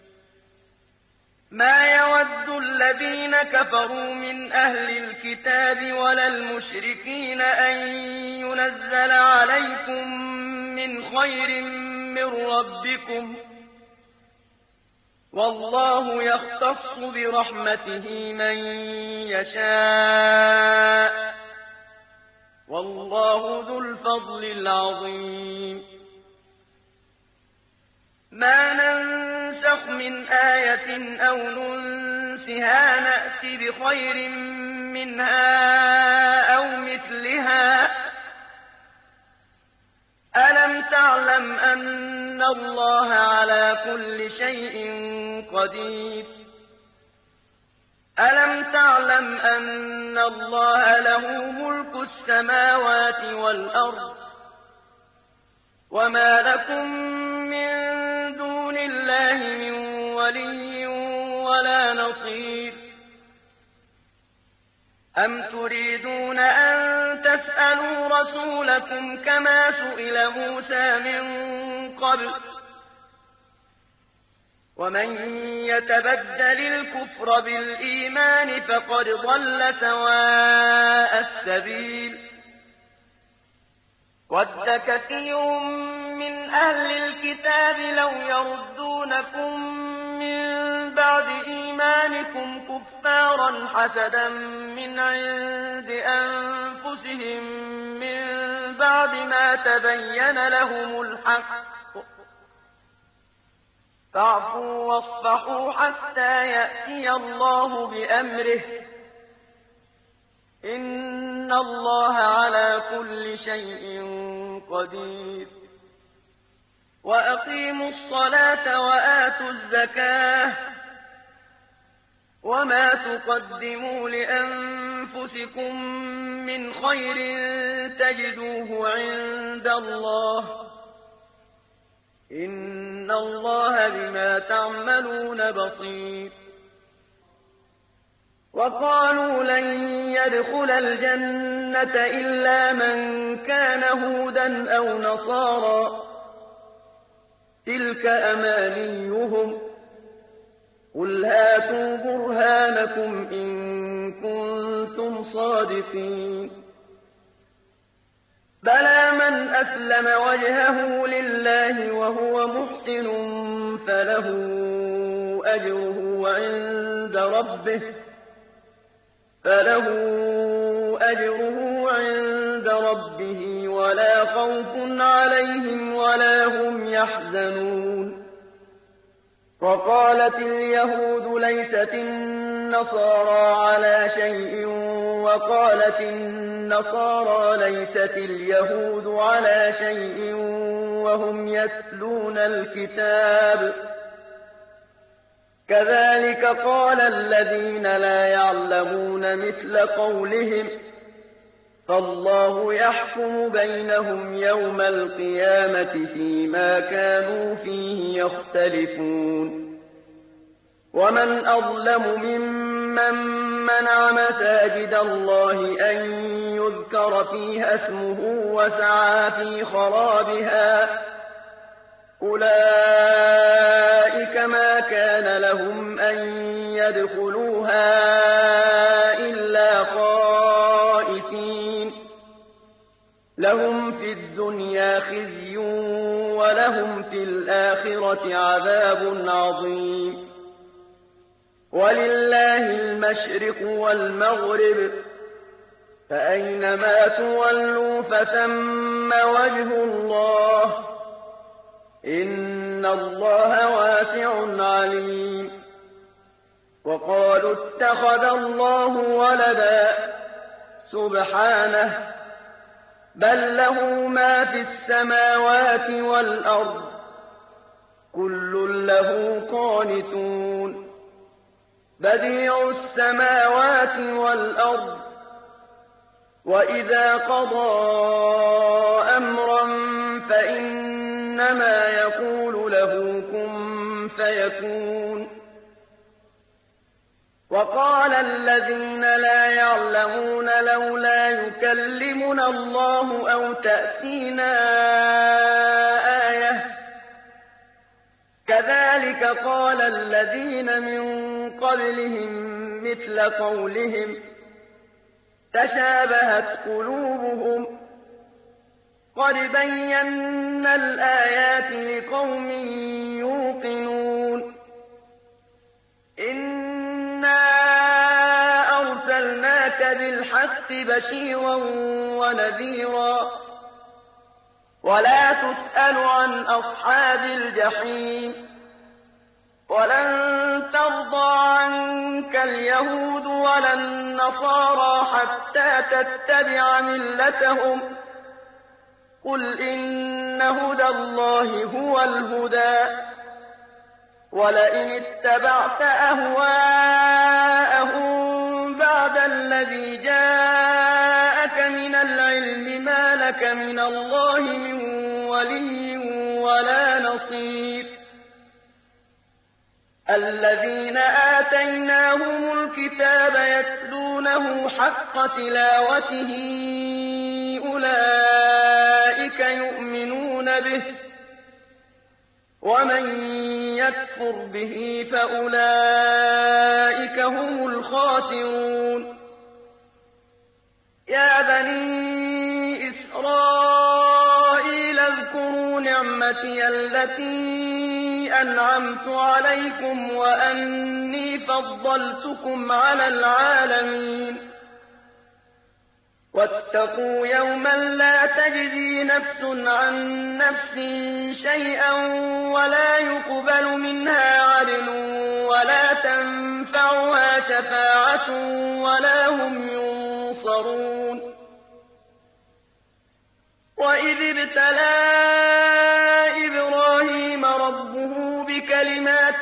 مَا يَوَدُّ الَّذِينَ كَفَرُوا مِنْ أَهْلِ الْكِتَابِ وَلَا الْمُشْرِكِينَ أَن يُنَزَّلَ عَلَيْكُم مِّنْ خَيْرٍ مِّن رَّبِّكُمْ ۗ وَاللَّهُ يَخْتَصُّ بِرَحْمَتِهِ مَن يَشَاءُ ۗ وَاللَّهُ ذُو الْفَضْلِ الْعَظِيمِ مَا نَنسَخْ مِنْ آيَةٍ أَوْ نُنسِهَا نَأْتِ بِخَيْرٍ مِّنْهَا أَوْ مِثْلِهَا ۗ أَلَمْ تَعْلَمْ أَنَّ اللَّهَ عَلَىٰ كُلِّ شَيْءٍ قَدِيرٌ أَلَمْ تَعْلَمْ أَنَّ اللَّهَ لَهُ مُلْكُ السَّمَاوَاتِ وَالْأَرْضِ ۗ وَمَا لَكُم مِّن دُونِ اللَّهِ مِن وَلِيٍّ وَلَا نَصِيرٍ أَمْ تُرِيدُونَ أَن تسألوا رسولكم كما سئل موسى من قبل ومن يتبدل الكفر بالإيمان فقد ضل سواء السبيل ود كثير من أهل الكتاب لو يردونكم من بعد إيمانكم كفارا حسدا من عند أنفسهم من بعد ما تبين لهم الحق فاعفوا واصفحوا حتى يأتي الله بأمره إن الله على كل شيء قدير وأقيموا الصلاة وآتوا الزكاة وما تقدموا لأنفسكم من خير تجدوه عند الله إن الله بما تعملون بصير وقالوا لن يدخل الجنة إلا من كان هودا أو نصارى تلك أمانيهم قل هاتوا برهانكم إن كنتم صادقين بلى من أسلم وجهه لله وهو محسن فله أجره عند ربه فله أجره عند ربه ولا خوف عليهم ولا هم يحزنون وقالت اليهود ليست النصارى على شيء وقالت النصارى ليست اليهود على شيء وهم يتلون الكتاب كذلك قال الذين لا يعلمون مثل قولهم فالله يحكم بينهم يوم القيامة فيما كانوا فيه يختلفون ومن أظلم ممن منع مساجد الله أن يذكر فيها اسمه وسعى في خرابها أولئك ما كان لهم أن يدخلوها إلا خائفين لهم في الدنيا خزي ولهم في الآخرة عذاب عظيم ولله المشرق والمغرب فأينما تولوا فثم وجه الله إن الله واسع عليم وقالوا اتخذ الله ولدا سبحانه بل له ما في السماوات والأرض كل له قانتون بديع السماوات والأرض وإذا قضى أمرا فإنما يقول له كن فيكون وقال الذين لا يعلمون لولا يكلمنا الله أو تأتينا آية كذلك قال الذين من قبلهم مثل قولهم تشابهت قلوبهم قد بينا الآيات لقوم يوقنون إنا أرسلناك بالحق بشيرا ونذيرا ولا تسأل عن أصحاب الجحيم ولن ترضى عنك اليهود ولا النصارى حتى تتبع ملتهم قل إن هدى الله هو الهدى ولئن اتبعت أهواءهم بعد الذي جاءك من العلم ما لك من الله من ولي ولا نصير الذين آتيناهم الكتاب يتلونه حق تلاوته فَأُولَٰئِكَ يُؤْمِنُونَ بِهِ ۖ وَمَن يَكْفُرْ بِهِ فَأُولَٰئِكَ هُمُ الْخَاسِرُونَ يَا بَنِي إِسْرَائِيلَ اذْكُرُوا نِعْمَتِيَ الَّتِي أَنْعَمْتُ عَلَيْكُمْ وَأَنِّي فَضَّلْتُكُمْ عَلَى الْعَالَمِينَ وَاتَّقُوا يَوْمًا لَّا تَجْزِي نَفْسٌ عَن نَّفْسٍ شَيْئًا وَلَا يُقْبَلُ مِنْهَا عَدْلٌ وَلَا تَنفَعُهَا شَفَاعَةٌ وَلَا هُمْ يُنصَرُونَ وَإِذِ ابْتَلَىٰ إِبْرَاهِيمَ رَبُّهُ بِكَلِمَاتٍ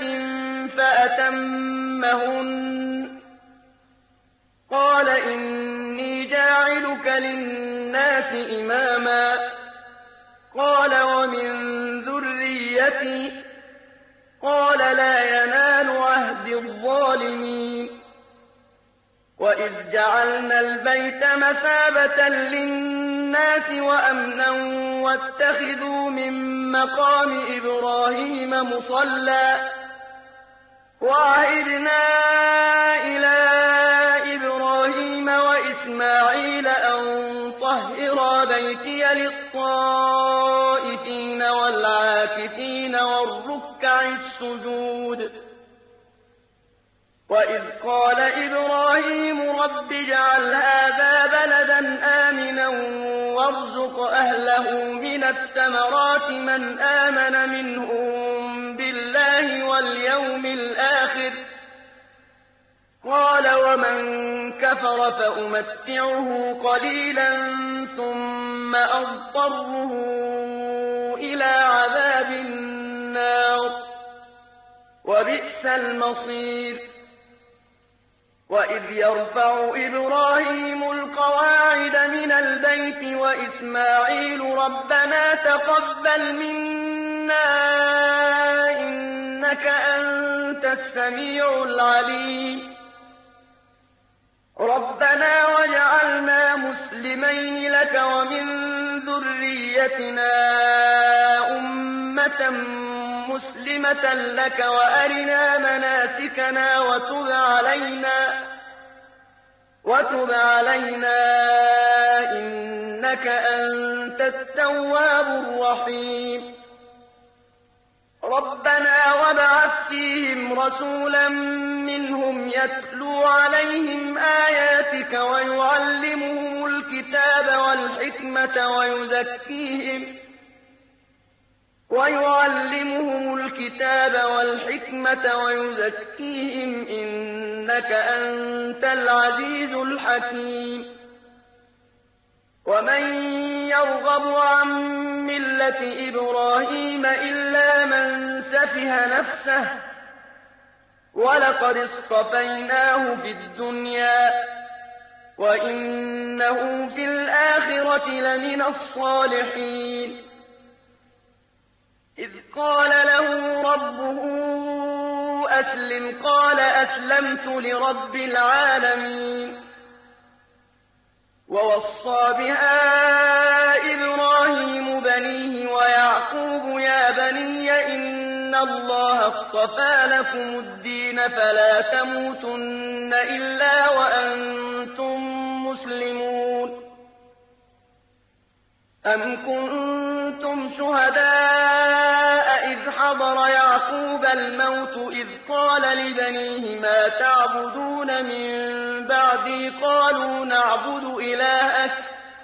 فَأَتَمَّهُنَّ قَالَ إِنِّي جَاعِلُكَ لِلنَّاسِ إِمَامًا قَالَ وَمِن ذُرِّيَّتِي قَالَ لَا يَنَالُ عَهْدِي الظَّالِمِينَ وَإِذْ جَعَلْنَا الْبَيْتَ مَثَابَةً لِّلنَّاسِ وَأَمْنًا وَاتَّخِذُوا مِن مَّقَامِ إِبْرَاهِيمَ مُصَلًّى وَعَهِدْنَا إِلَىٰ إِبْرَاهِيمَ وَإِسْمَاعِيلَ أَن طَهِّرَا بَيْتِيَ لِلطَّائِفِينَ وَالْعَاكِفِينَ وَالرُّكَّعِ السُّجُودِ وَإِذْ قَالَ إِبْرَاهِيمُ رَبِّ اجْعَلْ هَٰذَا بَلَدًا آمِنًا وَارْزُقْ أَهْلَهُ مِنَ الثَّمَرَاتِ مَنْ آمَنَ مِنْهُم بِاللَّهِ وَالْيَوْمِ الْآخِرِ ۖ قَالَ وَمَن كَفَرَ فَأُمَتِّعُهُ قَلِيلًا ثُمَّ أَضْطَرُّهُ إِلَىٰ عَذَابِ النَّارِ ۖ وَبِئْسَ الْمَصِيرُ وَإِذْ يَرْفَعُ إِبْرَاهِيمُ الْقَوَاعِدَ مِنَ الْبَيْتِ وَإِسْمَاعِيلُ رَبَّنَا تَقَبَّلْ مِنَّا إِنَّكَ أَنتَ السَّمِيعُ الْعَلِيمُ رَبَّنَا وَاجْعَلْنَا مُسْلِمَيْنِ لَكَ وَمِن ذُرِّيَّتِنَا أُمَّةً مُّسْلِمَةً لَّكَ وَأَرِنَا مَنَاسِكَنَا وَتُبْ عَلَيْنَا وَتُبْ عَلَيْنَا إِنَّكَ أَنتَ التَّوَّابُ الرَّحِيمُ رَبَّنَا وَابْعَثْ فِيهِمْ رَسُولًا مِّنْهُمْ يَتْلُو عَلَيْهِمْ آيَاتِكَ وَيُعَلِّمُهُمُ الْكِتَابَ وَالْحِكْمَةَ وَيُزَكِّيهِمْ وَيُعَلِّمُهُمُ الْكِتَابَ وَالْحِكْمَةَ وَيُزَكِّيهِمْ إِنَّكَ أَنتَ الْعَزِيزُ الْحَكِيمُ وَمَن يَرْغَبُ عَن مِّلَّةِ إِبْرَاهِيمَ إِلَّا مَن سَفِهَ نَفْسَهُ ۚ وَلَقَدِ اصْطَفَيْنَاهُ فِي الدُّنْيَا ۖ وَإِنَّهُ فِي الْآخِرَةِ لَمِنَ الصَّالِحِينَ إِذْ قَالَ لَهُ رَبُّهُ أَسْلِمْ قَالَ أَسْلَمْتُ لِرَبِّ الْعَالَمِينَ وَوَصَّىٰ بِهَا إِبْرَاهِيمُ بَنِيهِ وَيَعْقُوبُ يَا بَنِيَّ إِنَّ اللَّهَ اصْطَفَىٰ لَكُمُ الدِّينَ فَلَا تَمُوتُنَّ إِلَّا وَأَنتُم مُّسْلِمُونَ أَمْ كُنتُمْ شُهَدَاءَ إِذْ حَضَرَ يَعْقُوبَ الْمَوْتُ إِذْ قَالَ لِبَنِيهِ مَا تَعْبُدُونَ مِن بَعْدِي قَالُوا نَعْبُدُ إِلَٰهَكَ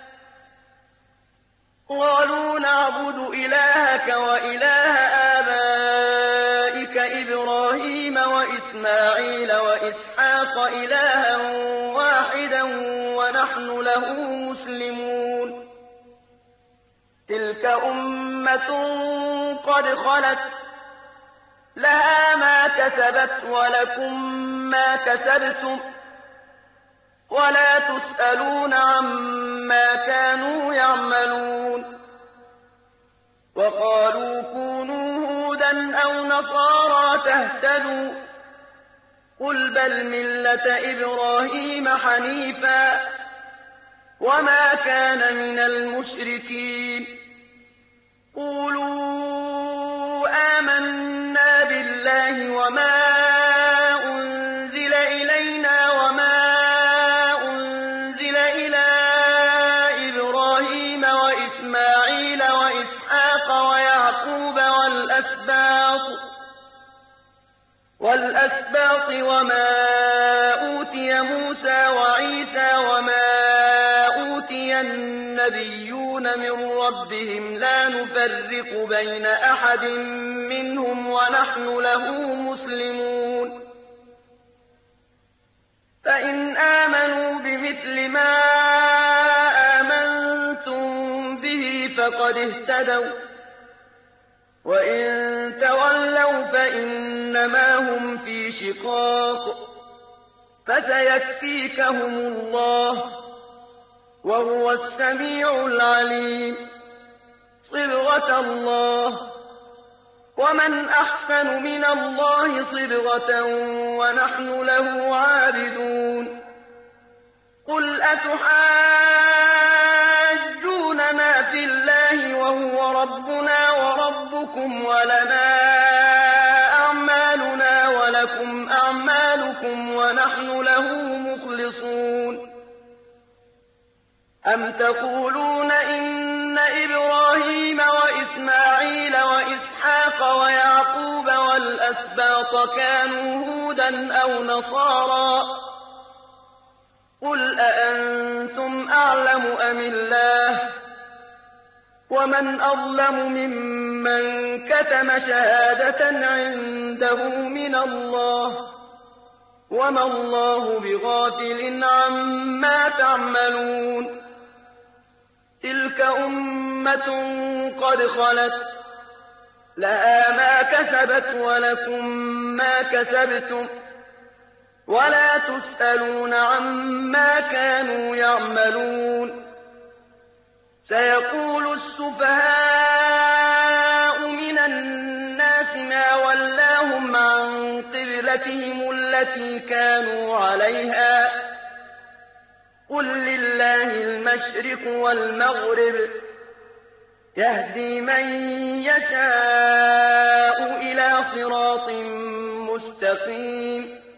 قَالُوا نَعْبُدُ إِلَٰهَكَ وَإِلَٰهَ آبَائِكَ إِبْرَاهِيمَ وَإِسْمَاعِيلَ وَإِسْحَاقَ إِلَٰهًا وَاحِدًا وَنَحْنُ لَهُ مُسْلِمُونَ تِلْكَ أُمَّةٌ قَدْ خَلَتْ لَهَا مَا كَسَبَتْ وَلَكُم مَّا كَسَبْتُمْ وَلَا تُسْأَلُونَ عَمَّا كَانُوا يَعْمَلُونَ وَقَالُوا كُونُوا هُودًا أَوْ نَصَارَىٰ تَهْتَدُوا ۗ قُلْ بَلْ مِلَّةَ إِبْرَاهِيمَ حَنِيفًا وما كان من المشركين قولوا آمنا بالله وما أنزل إلينا وما أنزل إلى إبراهيم وإسماعيل وإسحاق ويعقوب والأسباط والأسباط وما أوتي موسى وعيسى وما أوتي النبيون من ربهم لا نفرق بين أحد منهم ونحن له مسلمون فإن آمنوا بمثل ما آمنتم به فقد اهتدوا وإن تولوا فإنما هم في شقاق فسيكفيكهم الله وهو السميع العليم صبغة الله ومن أحسن من الله صبغة ونحن له عابدون قل أتحاجوننا في الله وهو ربنا وربكم ولنا أعمالنا ولكم أعمالكم ونحن له مخلصون أم تقولون إن إبراهيم وإسماعيل وإسحاق ويعقوب والأسباط كانوا هودا أو نصارى قل أأنتم أعلم أم الله ومن أظلم ممن كتم شهادة عنده من الله وما الله بغافل عما تعملون تلك أمة قد خلت لها ما كسبت ولكم ما كسبتم ولا تسألون عما كانوا يعملون سيقول السفهاء من الناس ما ولاهم عن قبلتهم التي كانوا عليها قل لله المشرق والمغرب يهدي من يشاء إلى صراط مستقيم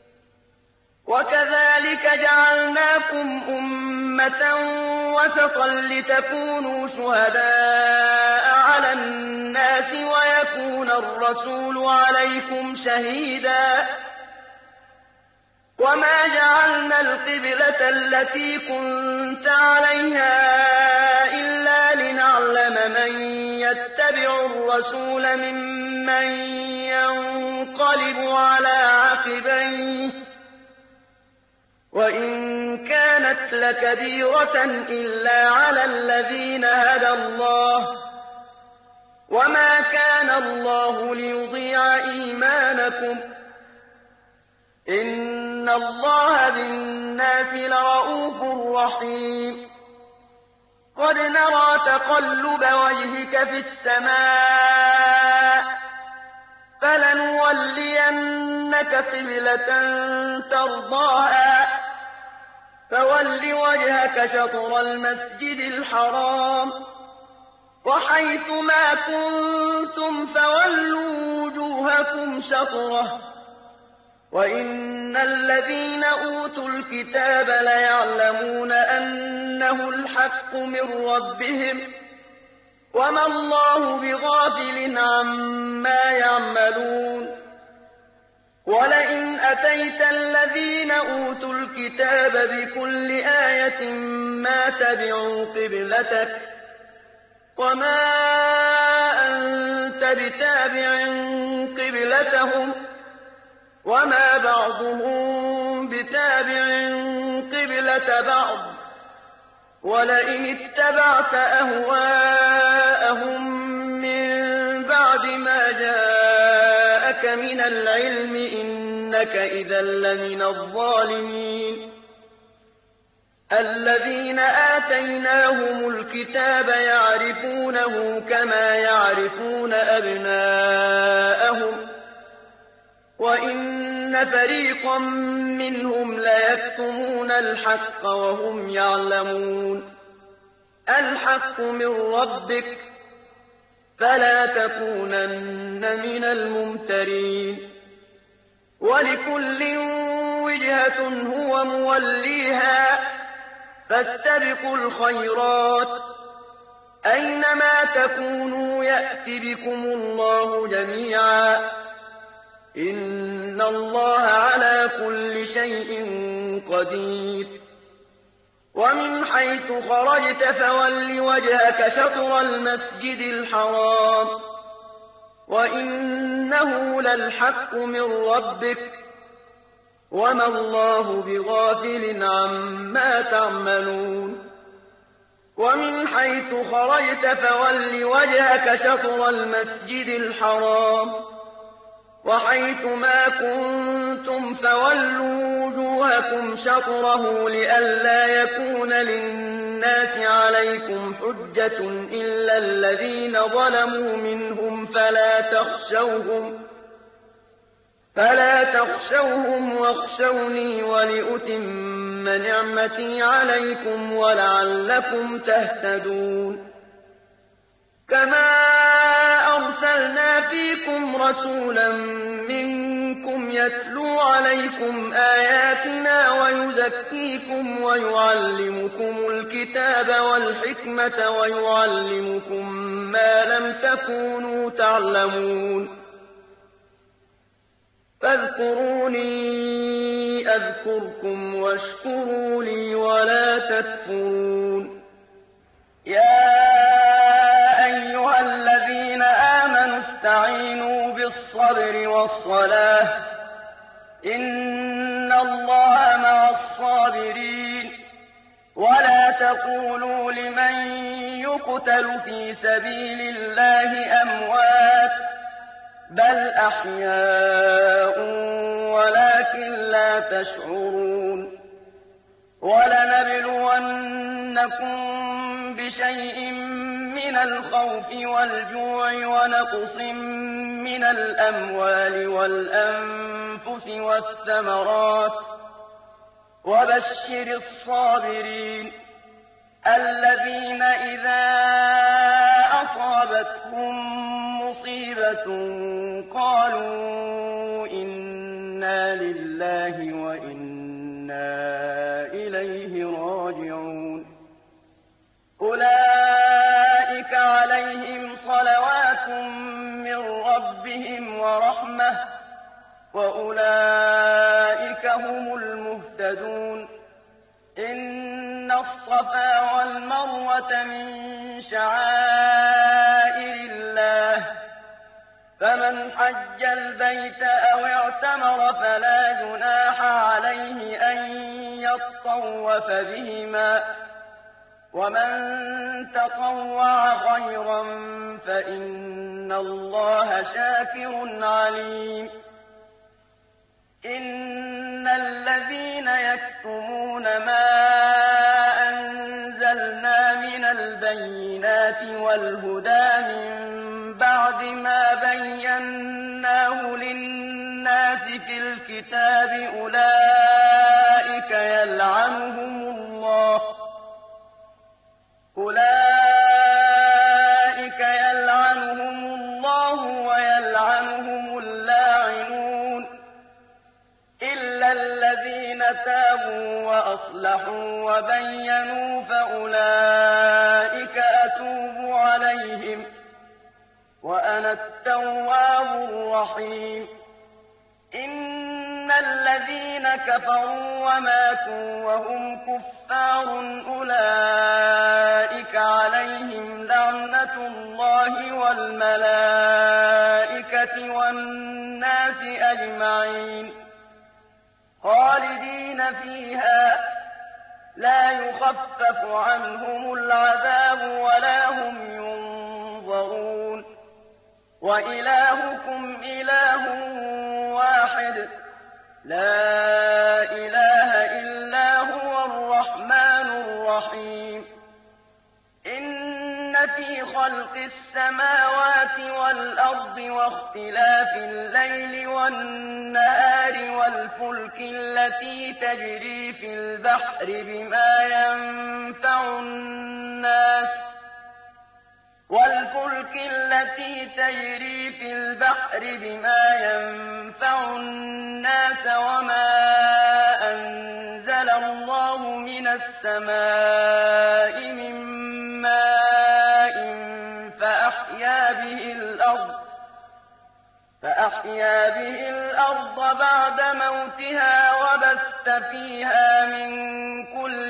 وكذلك جعلناكم أمة وسطا لتكونوا شهداء على الناس ويكون الرسول عليكم شهيدا وما جعلنا القبلة التي كنت عليها إلا لنعلم من يتبع الرسول ممن ينقلب على عقبيه وإن كانت لكبيرة إلا على الذين هدى الله وما كان الله ليضيع إيمانكم إن الله بالناس لرءوف رحيم قد نرى تقلب وجهك في السماء فلنولينك قبلة ترضاها فول وجهك شطر المسجد الحرام وحيث ما كنتم فولوا وجوهكم شطره وإن الذين أوتوا الكتاب ليعلمون أنه الحق من ربهم وما الله بغافل عما يعملون ولئن أتيت الذين أوتوا الكتاب بكل آية ما تبعوا قبلتك وما أنت بتابع قبلتهم وما بعضهم بتابع قبلة بعض ولئن اتبعت أهواءهم من بعد ما جاءك من العلم إنك إذا لمن الظالمين الذين آتيناهم الكتاب يعرفونه كما يعرفون أبناءهم وإن وَإِنَّ فَرِيقًا مِّنْهُمْ لَيَكْتُمُونَ الْحَقَّ وَهُمْ يَعْلَمُونَ الْحَقُّ مِن رَّبِّكَ فَلَا تَكُونَنَّ مِنَ الْمُمْتَرِينَ وَلِكُلٍّ وِجْهَةٌ هُوَ مُوَلِّيهَا فَاسْتَبِقُوا الْخَيْرَاتِ ۚ أَيْنَمَا تَكُونُوا يَأْتِ بِكُمُ اللَّهُ جَمِيعًا ۚ إِنَّ اللَّهَ عَلَىٰ كُلِّ شَيْءٍ قَدِيرٌ وَمِنْ حَيْثُ خَرَجْتَ فَوَلِّ وَجْهَكَ شَطْرَ الْمَسْجِدِ الْحَرَامِ ۖ وَإِنَّهُ لَلْحَقُّ مِن رَّبِّكَ ۗ وَمَا اللَّهُ بِغَافِلٍ عَمَّا تَعْمَلُونَ وَمِنْ حَيْثُ خَرَجْتَ فَوَلِّ وَجْهَكَ شَطْرَ الْمَسْجِدِ الْحَرَامِ ۖ وَحَيْثُ مَا كُنتُمْ فَوَلُّوا وُجُوهَكُمْ شَطْرَهُ لِئَلَّا يَكُونَ لِلنَّاسِ عَلَيْكُمْ حُجَّةٌ إِلَّا الَّذِينَ ظَلَمُوا مِنْهُمْ فَلَا تَخْشَوْهُمْ فَلَا تَخْشَوْهُمْ وَاخْشَوْنِي وَلِأُتِمَّ نِعْمَتِي عَلَيْكُمْ وَلَعَلَّكُمْ تَهْتَدُونَ كَمَا أَرْسَلْنَا فِيكُمْ رَسُولًا مِّنكُمْ يَتْلُو عَلَيْكُمْ آيَاتِنَا وَيُزَكِّيكُمْ وَيُعَلِّمُكُمُ الْكِتَابَ وَالْحِكْمَةَ وَيُعَلِّمُكُم مَّا لَمْ تَكُونُوا تَعْلَمُونَ فاذكروني أذكركم واشكروا لي ولا تكفرون يا أيها الذين آمنوا استعينوا بالصبر والصلاة إن الله مع الصابرين ولا تقولوا لمن يقتل في سبيل الله أموات بل أحياء ولكن لا تشعرون ولنبلونكم بشيء من الخوف والجوع ونقص من الأموال والأنفس والثمرات وبشر الصابرين الذين إذا أصابتهم مصيبة قالوا إنا لله وإنا إليه راجعون أولئك عليهم صلوات من ربهم ورحمة وأولئك هم المهتدون إن الصفا والمروة من شعائر الله فمن حج البيت أو اعتمر فلا جناح عليه أن يطوف بهما ومن تطوع خيرا فإن الله شاكر عليم إن الذين يكتمون ما أنزلنا من البينات والهدى من بعد ما بيناه للناس في الكتاب أولئك يلعنهم الله أولئك يلعنهم الله ويلعنهم اللاعنون إلا الذين تابوا وأصلحوا وبينوا فأولئك أتوب عليهم وأنا التواب الرحيم إن الذين كفروا وماتوا وهم كفار أولئك عليهم لعنة الله والملائكة والناس أجمعين خالدين فيها لا يخفف عنهم العذاب ولا هم ينظرون وإلهكم إله واحد لا إله إلا هو الرحمن الرحيم إن في خلق خَلْقِ السَّمَاوَاتِ وَالْأَرْضِ وَاخْتِلَافِ اللَّيْلِ وَالنَّهَارِ وَالْفُلْكِ الَّتِي تَجْرِي فِي الْبَحْرِ بِمَا يَنفَعُ النَّاسَ وَالْفُلْكِ الَّتِي تَجْرِي فِي الْبَحْرِ بِمَا يَنفَعُ النَّاسَ وَمَا أَنزَلَ اللَّهُ مِنَ السَّمَاءِ مِن مَّاءٍ فَأَحْيَا بِهِ الْأَرْضَ فَأَحْيَا بِهِ الْأَرْضَ بَعْدَ مَوْتِهَا وَبَثَّ فِيهَا مِن كُلِّ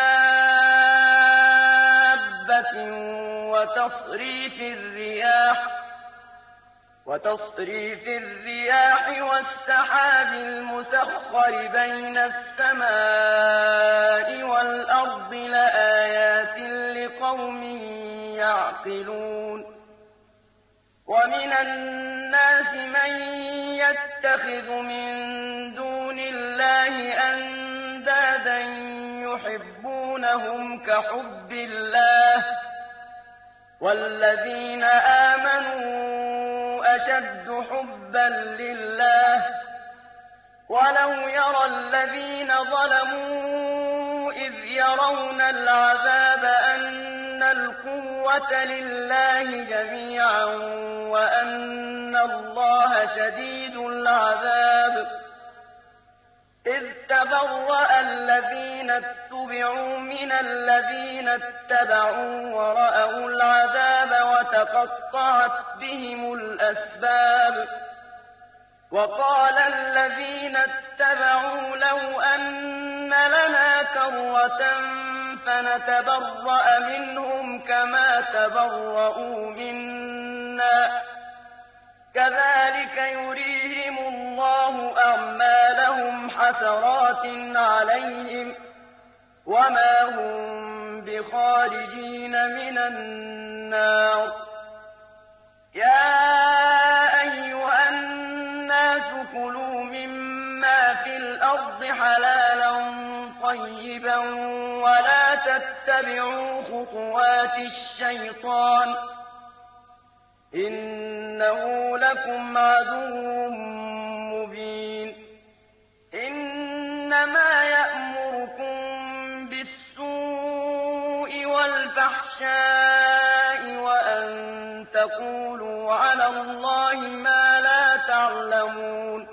دَابَّةٍ وَتَصْرِيفِ الرِّيَاحِ وَتَصْرِيفِ الرِّيَاحِ وَالسَّحَابِ الْمُسَخَّرِ بَيْنَ السَّمَاءِ وَالْأَرْضِ لَآيَاتٍ لِّقَوْمٍ يَعْقِلُونَ وَمِنَ النَّاسِ مَن يَتَّخِذُ مِن دُونِ اللَّهِ أَندَادًا يُحِبُّونَهُمْ كَحُبِّ اللَّهِ ۖ وَالَّذِينَ آمَنُوا أَشَدُّ حُبًّا لِّلَّهِ ۗ وَلَوْ يَرَى الَّذِينَ ظَلَمُوا إِذْ يَرَوْنَ الْعَذَابَ أَنَّ الْقُوَّةَ لِلَّهِ جَمِيعًا وَأَنَّ اللَّهَ شَدِيدُ الْعَذَابِ إِذْ تَبَرَّأَ الَّذِينَ اتُّبِعُوا مِنَ الَّذِينَ اتَّبَعُوا وَرَأَوُا الْعَذَابَ وَتَقَطَّعَتْ بِهِمُ الْأَسْبَابُ وَقَالَ الَّذِينَ اتَّبَعُوا لَوْ أَنَّ لَنَا كَرَّةً فَنَتَبَرَّأَ مِنْهُمْ كَمَا تَبَرَّءُوا مِنَّا ۗ كَذَٰلِكَ يُرِيهِمُ اللَّهُ أَعْمَالَهُمْ حَسَرَاتٍ عَلَيْهِمْ ۖ وَمَا هُم بِخَارِجِينَ مِنَ النَّارِ يَا أَيُّهَا النَّاسُ كُلُوا مِمَّا فِي الْأَرْضِ حَلَالًا طَيِّبًا وَلَا تَتَّبِعُوا خُطُوَاتِ الشَّيْطَانِ ۚ إِنَّهُ لَكُمْ عَدُوٌّ مُّبِينٌ إِنَّمَا يَأْمُرُكُم بِالسُّوءِ وَالْفَحْشَاءِ وَأَن تَقُولُوا عَلَى اللَّهِ مَا لَا تَعْلَمُونَ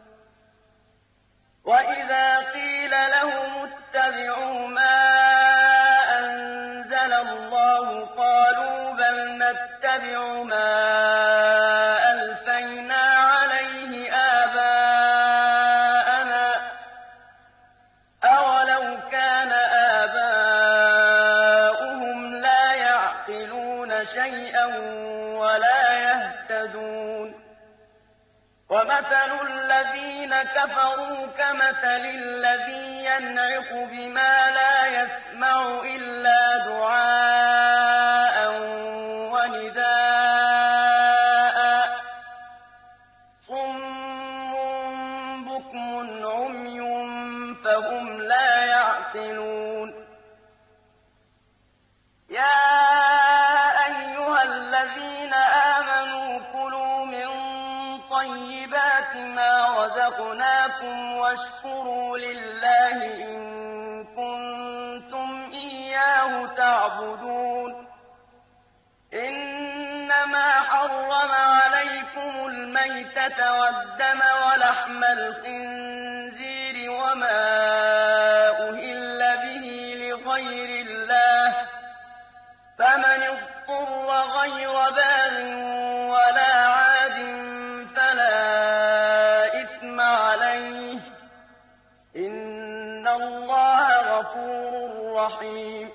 وَإِذَا قِيلَ لَهُمُ اتَّبِعُوا مَا أَنزَلَ اللَّهُ قَالُوا بَلْ نَتَّبِعُ مَا أَلْفَيْنَا عَلَيْهِ آبَاءَنَا ۚ أَوَلَوْ كَانَ آبَاؤُهُمْ لَا يَعْقِلُونَ شَيْئًا وَلَا يَهْتَدُونَ وَمَثَلُ الَّذِينَ كَفَرُوا كَمَثَلِ الَّذِي يَنْعِقُ بِمَا لَا يَسْمَعُ إِلَّا دُعَاءً وَنِدَاءً ۚ صُمٌّ بُكْمٌ عُمْيٌ فَهُمْ لَا يَعْقِلُونَ يَا أَيُّهَا الَّذِينَ آمَنُوا كُلُوا مِن طَيِّبَاتِ مَا رَزَقْنَاكُمْ وَاشْكُرُوا لِلَّهِ إِن كُنتُمْ إِيَّاهُ تَعْبُدُونَ إِنَّمَا حَرَّمَ عَلَيْكُمُ الْمَيْتَةَ وَالدَّمَ وَلَحْمَ الْخِنزِيرِ وَمَا أُهِلَّ بِهِ لِغَيْرِ اللَّهِ ۖ فَمَنِ اضْطُرَّ غَيْرَ بَاغٍ وَلَا عَادٍ فَلَا إِثْمَ عَلَيْهِ ۚ إِنَّ اللَّهَ غَفُورٌ رَّحِيمٌ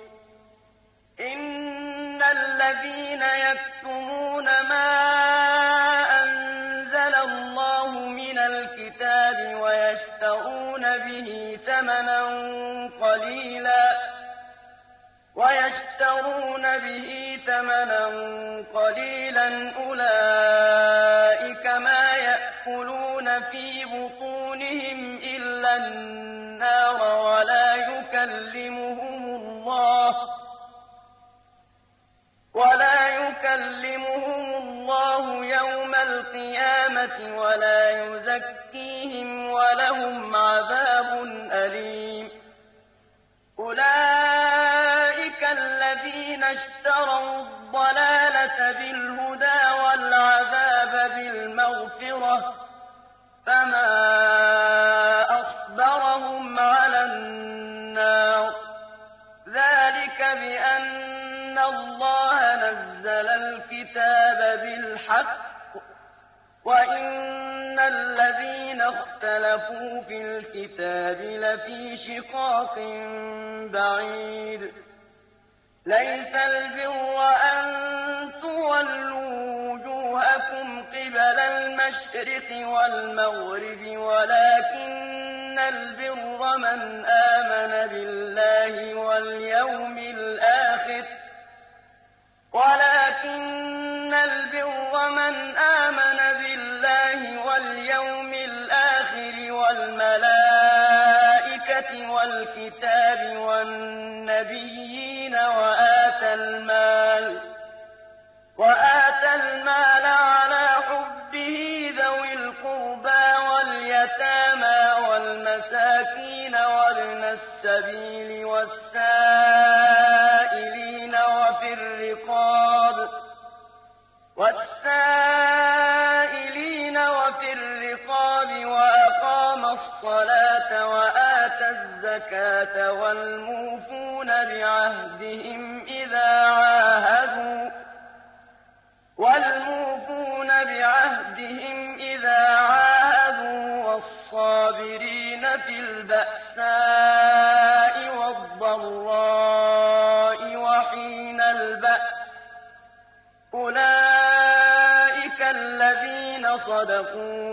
إِنَّ الَّذِينَ يَكْتُمُونَ مَا أَنزَلَ اللَّهُ مِنَ الْكِتَابِ وَيَشْتَرُونَ بِهِ ثَمَنًا قَلِيلًا وَيَشْتَرُونَ بِهِ ثَمَنًا قَلِيلًا أُولَٰئِكَ مَا يَأْكُلُونَ فِي بُطُونِهِمْ إِلَّا النَّارَ وَلَا يُكَلِّمُهُمُ اللَّهُ وَلَا القيامة ولا يزكيهم ولهم عذاب أليم أولئك الذين اشتروا الضلالة بالهدى والعذاب بالمغفرة فما أصبرهم على النار ذلك بأن الله نزل الكتاب بالحق وإن الذين اختلفوا في الكتاب لفي شقاق بعيد ليس البر أن تولوا وجوهكم قبل المشرق والمغرب ولكن البر من آمن بالله واليوم الآخر ولكن البر من آمن بالله واليوم الآخر والملائكة والكتاب والنبيين وآتى المال وآتى المال على حبه ذوي القربى واليتامى والمساكين وابن السبيل والسائلين وفي الرقاب والسائلين وفي الرقاب وأقام الصلاة وآتى الزكاة والموفون بعهدهم إذا عاهدوا والموفون بعهدهم إذا عاهدوا والصابرين في البأساء والضراء وحين البأس أولئك الذين صدقوا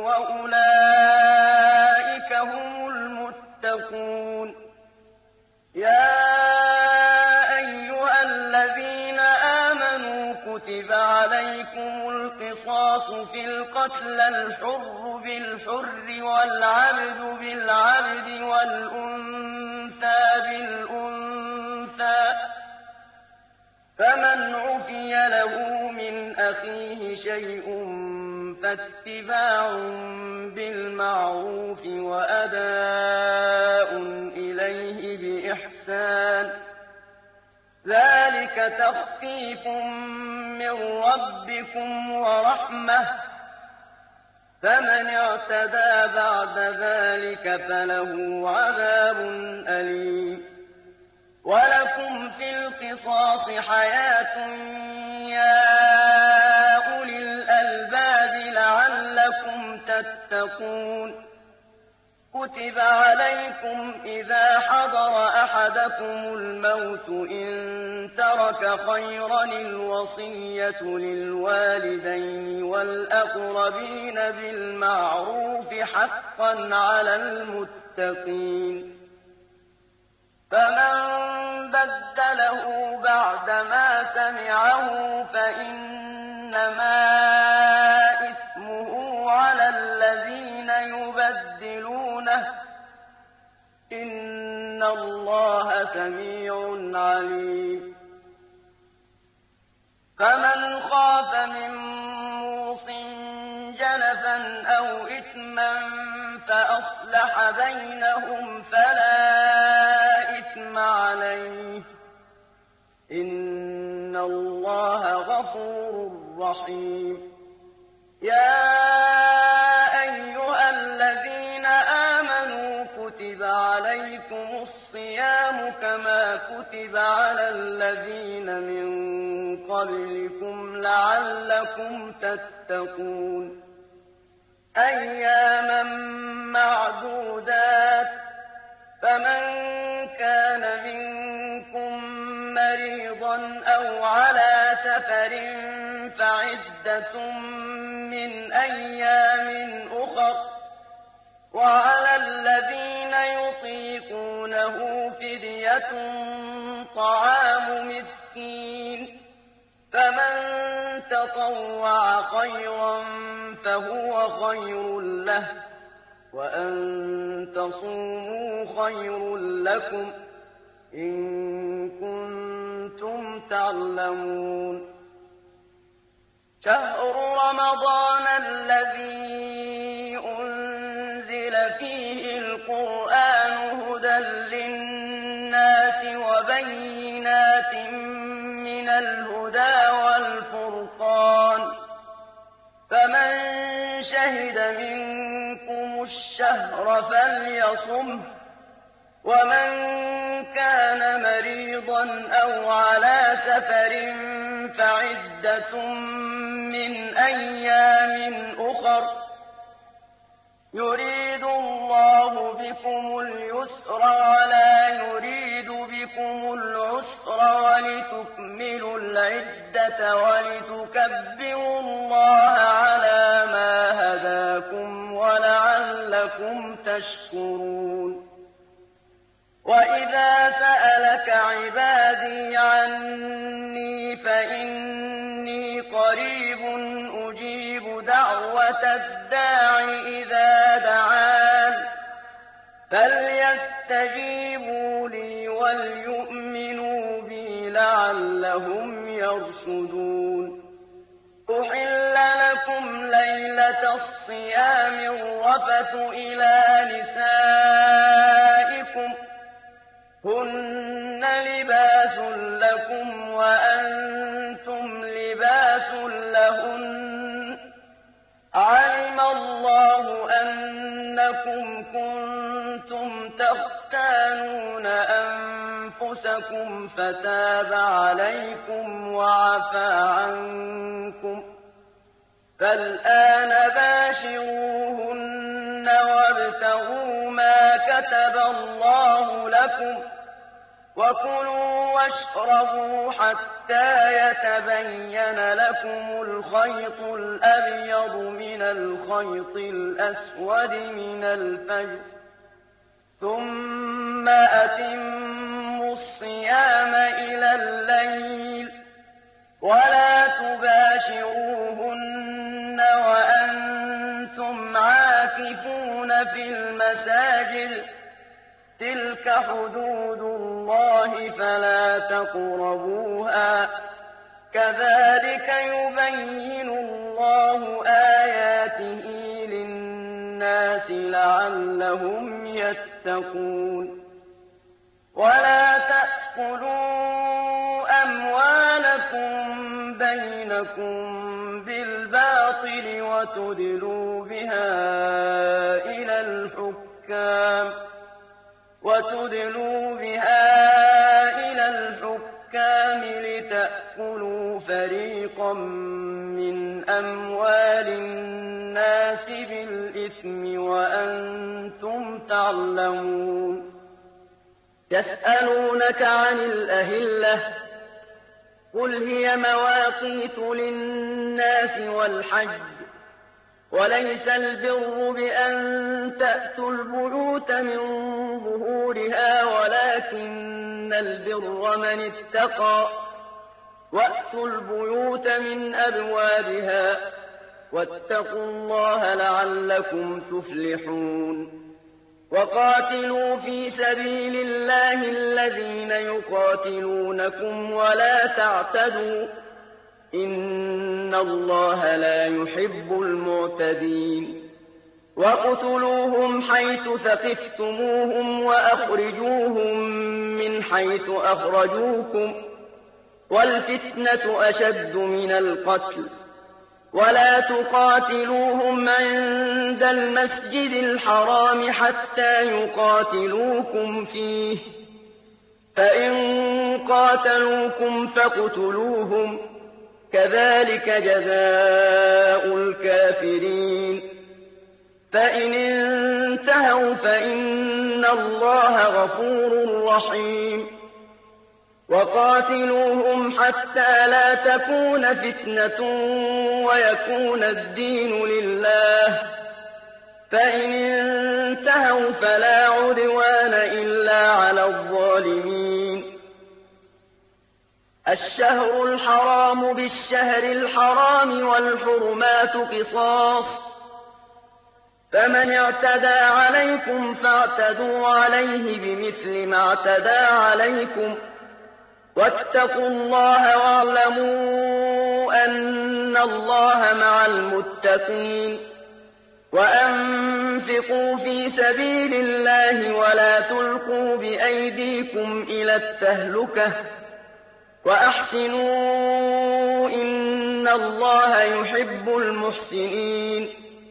وأولئك هم المتقون يا أيها الذين آمنوا كتب عليكم القصاص في القتلى الحر بالحر والعبد بالعبد والأنثى بالأنثى فمن عفي له من أخيه شيء فاتباع بالمعروف وأداء إليه بإحسان ذلك تخفيف من ربكم ورحمة فمن اعتدى بعد ذلك فله عذاب أليم ولكم في القصاص حياة يا أولي الألباب لعلكم تتقون كتب عليكم إذا حضر أحدكم الموت إن ترك خيرا الوصية للوالدين والأقربين بالمعروف حقا على المتقين فمن بدله بعدما سمعه فإنما إثمه على الذين يبدلونه إن الله سميع عليم فمن خاف من موص جنفا أو إثما فأصلح بينهم فلا إثم عليه إن الله غفور رحيم يا أيها الذين آمنوا كتب عليكم الصيام كما كتب على الذين من قبلكم لعلكم تتقون أياما معدودات فمن كان منكم مريضا أو على سفر فعدة من أيام أخر وعلى الذين يطيقونه فدية طعام مسكين فمن تطوع خيرا فهو خير له وأن تصوموا خير لكم إن كنتم تعلمون شهر رمضان الذي أنزل فيه القرآن هدى للناس وبينات من الهدى والفرقان فمن شهد منكم الشهر فليصمه ومن كان مريضا أو على سفر فعدة من أيام أخر يريد الله بكم اليسر ولا يريد بكم العسر ولتكملوا العدة ولتكبروا الله على ما هداكم ولعلكم تشكرون وإذا سألك عبادي عني فإني قريب أجيب دعوة الداع إذا دعان فليستجيبوا لي وليؤمنوا بي لعلهم يرشدون أحل لكم ليلة الصيام الرفث إلى نسائكم هن لباس لكم وأنتم لباس لهن علم الله أنكم كنتم تختانون أنفسكم فتاب عليكم وعفى عنكم فالآن باشروهن وابتغوا ما كتب الله لكم وكلوا واشربوا حتى يتبين لكم الخيط الأبيض من الخيط الأسود من الفجر ثم أتموا الصيام إلى الليل ولا تباشروهن وأنتم عاكفون في المساجد تلك حدود الله فلا تقربوها كذلك يبين الله آياته للناس لعلهم يتقون ولا تأكلوا أموالكم بينكم بالباطل وتدلوا بها إلى الحكام وتدلوا بها إلى الحكام لتأكلوا فريقا من أموال الناس بالإثم وأنتم تعلمون يسألونك عن الأهلة قل هي مواقيت للناس والحج وليس البر بأن تأتوا البيوت من ظهورها ولكن البر من اتقى وأتوا البيوت من أبوابها واتقوا الله لعلكم تفلحون وقاتلوا في سبيل الله الذين يقاتلونكم ولا تعتدوا إن الله لا يحب المعتدين وَاقْتُلُوهُمْ حَيْثُ ثَقِفْتُمُوهُمْ وَأَخْرِجُوهُم مِّنْ حَيْثُ أَخْرَجُوكُمْ ۚ وَالْفِتْنَةُ أَشَدُّ مِنَ الْقَتْلِ ۚ وَلَا تُقَاتِلُوهُمْ عِندَ الْمَسْجِدِ الْحَرَامِ حَتَّىٰ يُقَاتِلُوكُمْ فِيهِ ۖ فَإِن قَاتَلُوكُمْ فَاقْتُلُوهُمْ ۗ كَذَٰلِكَ جَزَاءُ الْكَافِرِينَ فَإِنِ انتَهَوْا فَإِنَّ اللَّهَ غَفُورٌ رَّحِيمٌ وَقَاتِلُوهُمْ حَتَّىٰ لَا تَكُونَ فِتْنَةٌ وَيَكُونَ الدِّينُ لِلَّهِ ۖ فَإِنِ انتَهَوْا فَلَا عُدْوَانَ إِلَّا عَلَى الظَّالِمِينَ الشَّهْرُ الْحَرَامُ بِالشَّهْرِ الْحَرَامِ وَالْحُرُمَاتُ قِصَاصٌ ۚ فَمَنِ اعْتَدَىٰ عَلَيْكُمْ فَاعْتَدُوا عَلَيْهِ بِمِثْلِ مَا اعْتَدَىٰ عَلَيْكُمْ ۚ وَاتَّقُوا اللَّهَ وَاعْلَمُوا أَنَّ اللَّهَ مَعَ الْمُتَّقِينَ وَأَنفِقُوا فِي سَبِيلِ اللَّهِ وَلَا تُلْقُوا بِأَيْدِيكُمْ إِلَى التَّهْلُكَةِ وَأَحْسِنُوا إِنَّ اللَّهَ يُحِبُّ الْمُحْسِنِينَ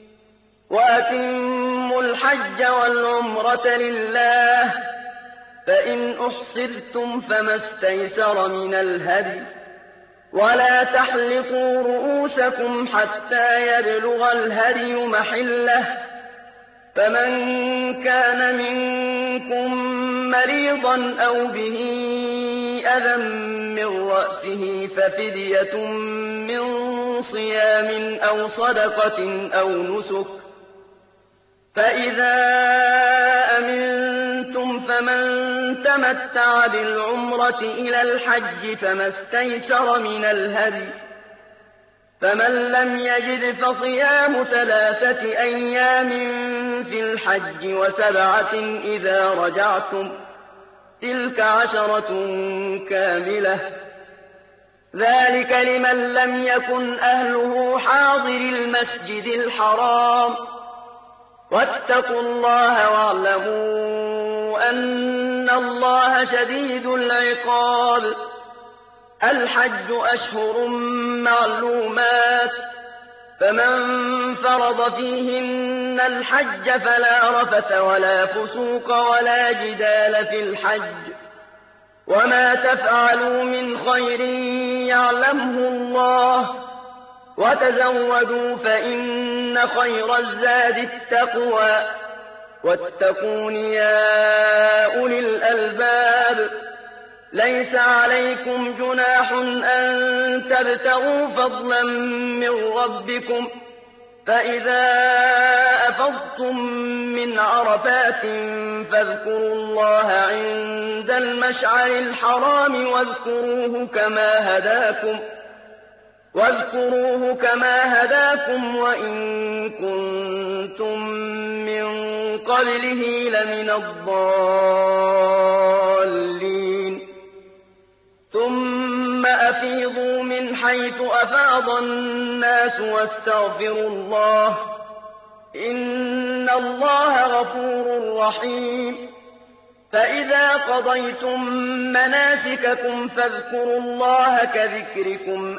وَأَتِمُّوا الْحَجَّ وَالْعُمْرَةَ لِلَّهِ فَإِنْ أُحْصِرْتُمْ فَمَا اسْتَيْسَرَ مِنَ الْهَدْيِ وَلَا تَحْلِقُوا رُءُوسَكُمْ حَتَّىٰ يَبْلُغَ الْهَدْيُ مَحِلَّهُ ۚ فَمَن كَانَ مِنكُم مَّرِيضًا أَوْ بِهِ أَذًى مِّن رَّأْسِهِ فَفِدْيَةٌ مِّن صِيَامٍ أَوْ صَدَقَةٍ أَوْ نُسُكٍ ۚ فَإِذَا أَمِنتُمْ فَمَن تَمَتَّعَ بِالْعُمْرَةِ إِلَى الْحَجِّ فَمَا اسْتَيْسَرَ مِنَ الْهَدْيِ ۚ فَمَن لَّمْ يَجِدْ فَصِيَامُ ثَلَاثَةِ أَيَّامٍ فِي الْحَجِّ وَسَبْعَةٍ إِذَا رَجَعْتُمْ ۗ تِلْكَ عَشَرَةٌ كَامِلَةٌ ۗ ذَٰلِكَ لِمَن لَّمْ يَكُنْ أَهْلُهُ حَاضِرِي الْمَسْجِدِ الْحَرَامِ ۚ وَاتَّقُوا اللَّهَ وَاعْلَمُوا أَنَّ اللَّهَ شَدِيدُ الْعِقَابِ. الْحَجُّ أَشْهُرٌ مَّعْلُومَاتٌ ۚ فَمَن فَرَضَ فِيهِنَّ الْحَجَّ فَلَا رَفَثَ وَلَا فُسُوقَ وَلَا جِدَالَ فِي الْحَجِّ ۗ وَمَا تَفْعَلُوا مِنْ خَيْرٍ يَعْلَمْهُ اللَّهُ ۗ وَتَزَوَّدُوا فَإِنَّ خَيْرَ الزَّادِ التَّقْوَىٰ ۚ وَاتَّقُونِ يَا أُولِي الْأَلْبَابِ. لَيْسَ عَلَيْكُمْ جُنَاحٌ أَن تَبْتَغُوا فَضْلًا مِّن رَّبِّكُمْ ۚ فَإِذَا أَفَضْتُم مِّنْ عَرَفَاتٍ فَاذْكُرُوا اللَّهَ عِندَ الْمَشْعَرِ الْحَرَامِ وَاذْكُرُوهُ كَمَا هَدَاكُمْ واذكروه كما هداكم وإن كنتم من قبله لمن الضالين. ثم أفيضوا من حيث أفاض الناس واستغفروا الله إن الله غفور رحيم. فإذا قضيتم مناسككم فاذكروا الله كذكركم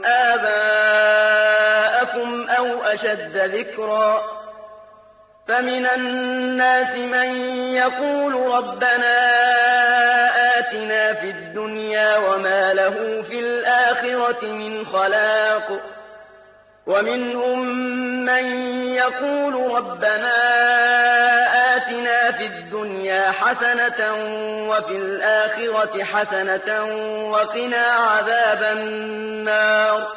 آباءكم أو أشد ذكرا. فمن الناس من يقول ربنا آتنا في الدنيا وما له في الآخرة من خلاق، ومنهم من يقول ربنا آتنا في الدنيا حسنة وفي الآخرة حسنة وقنا عذاب النار.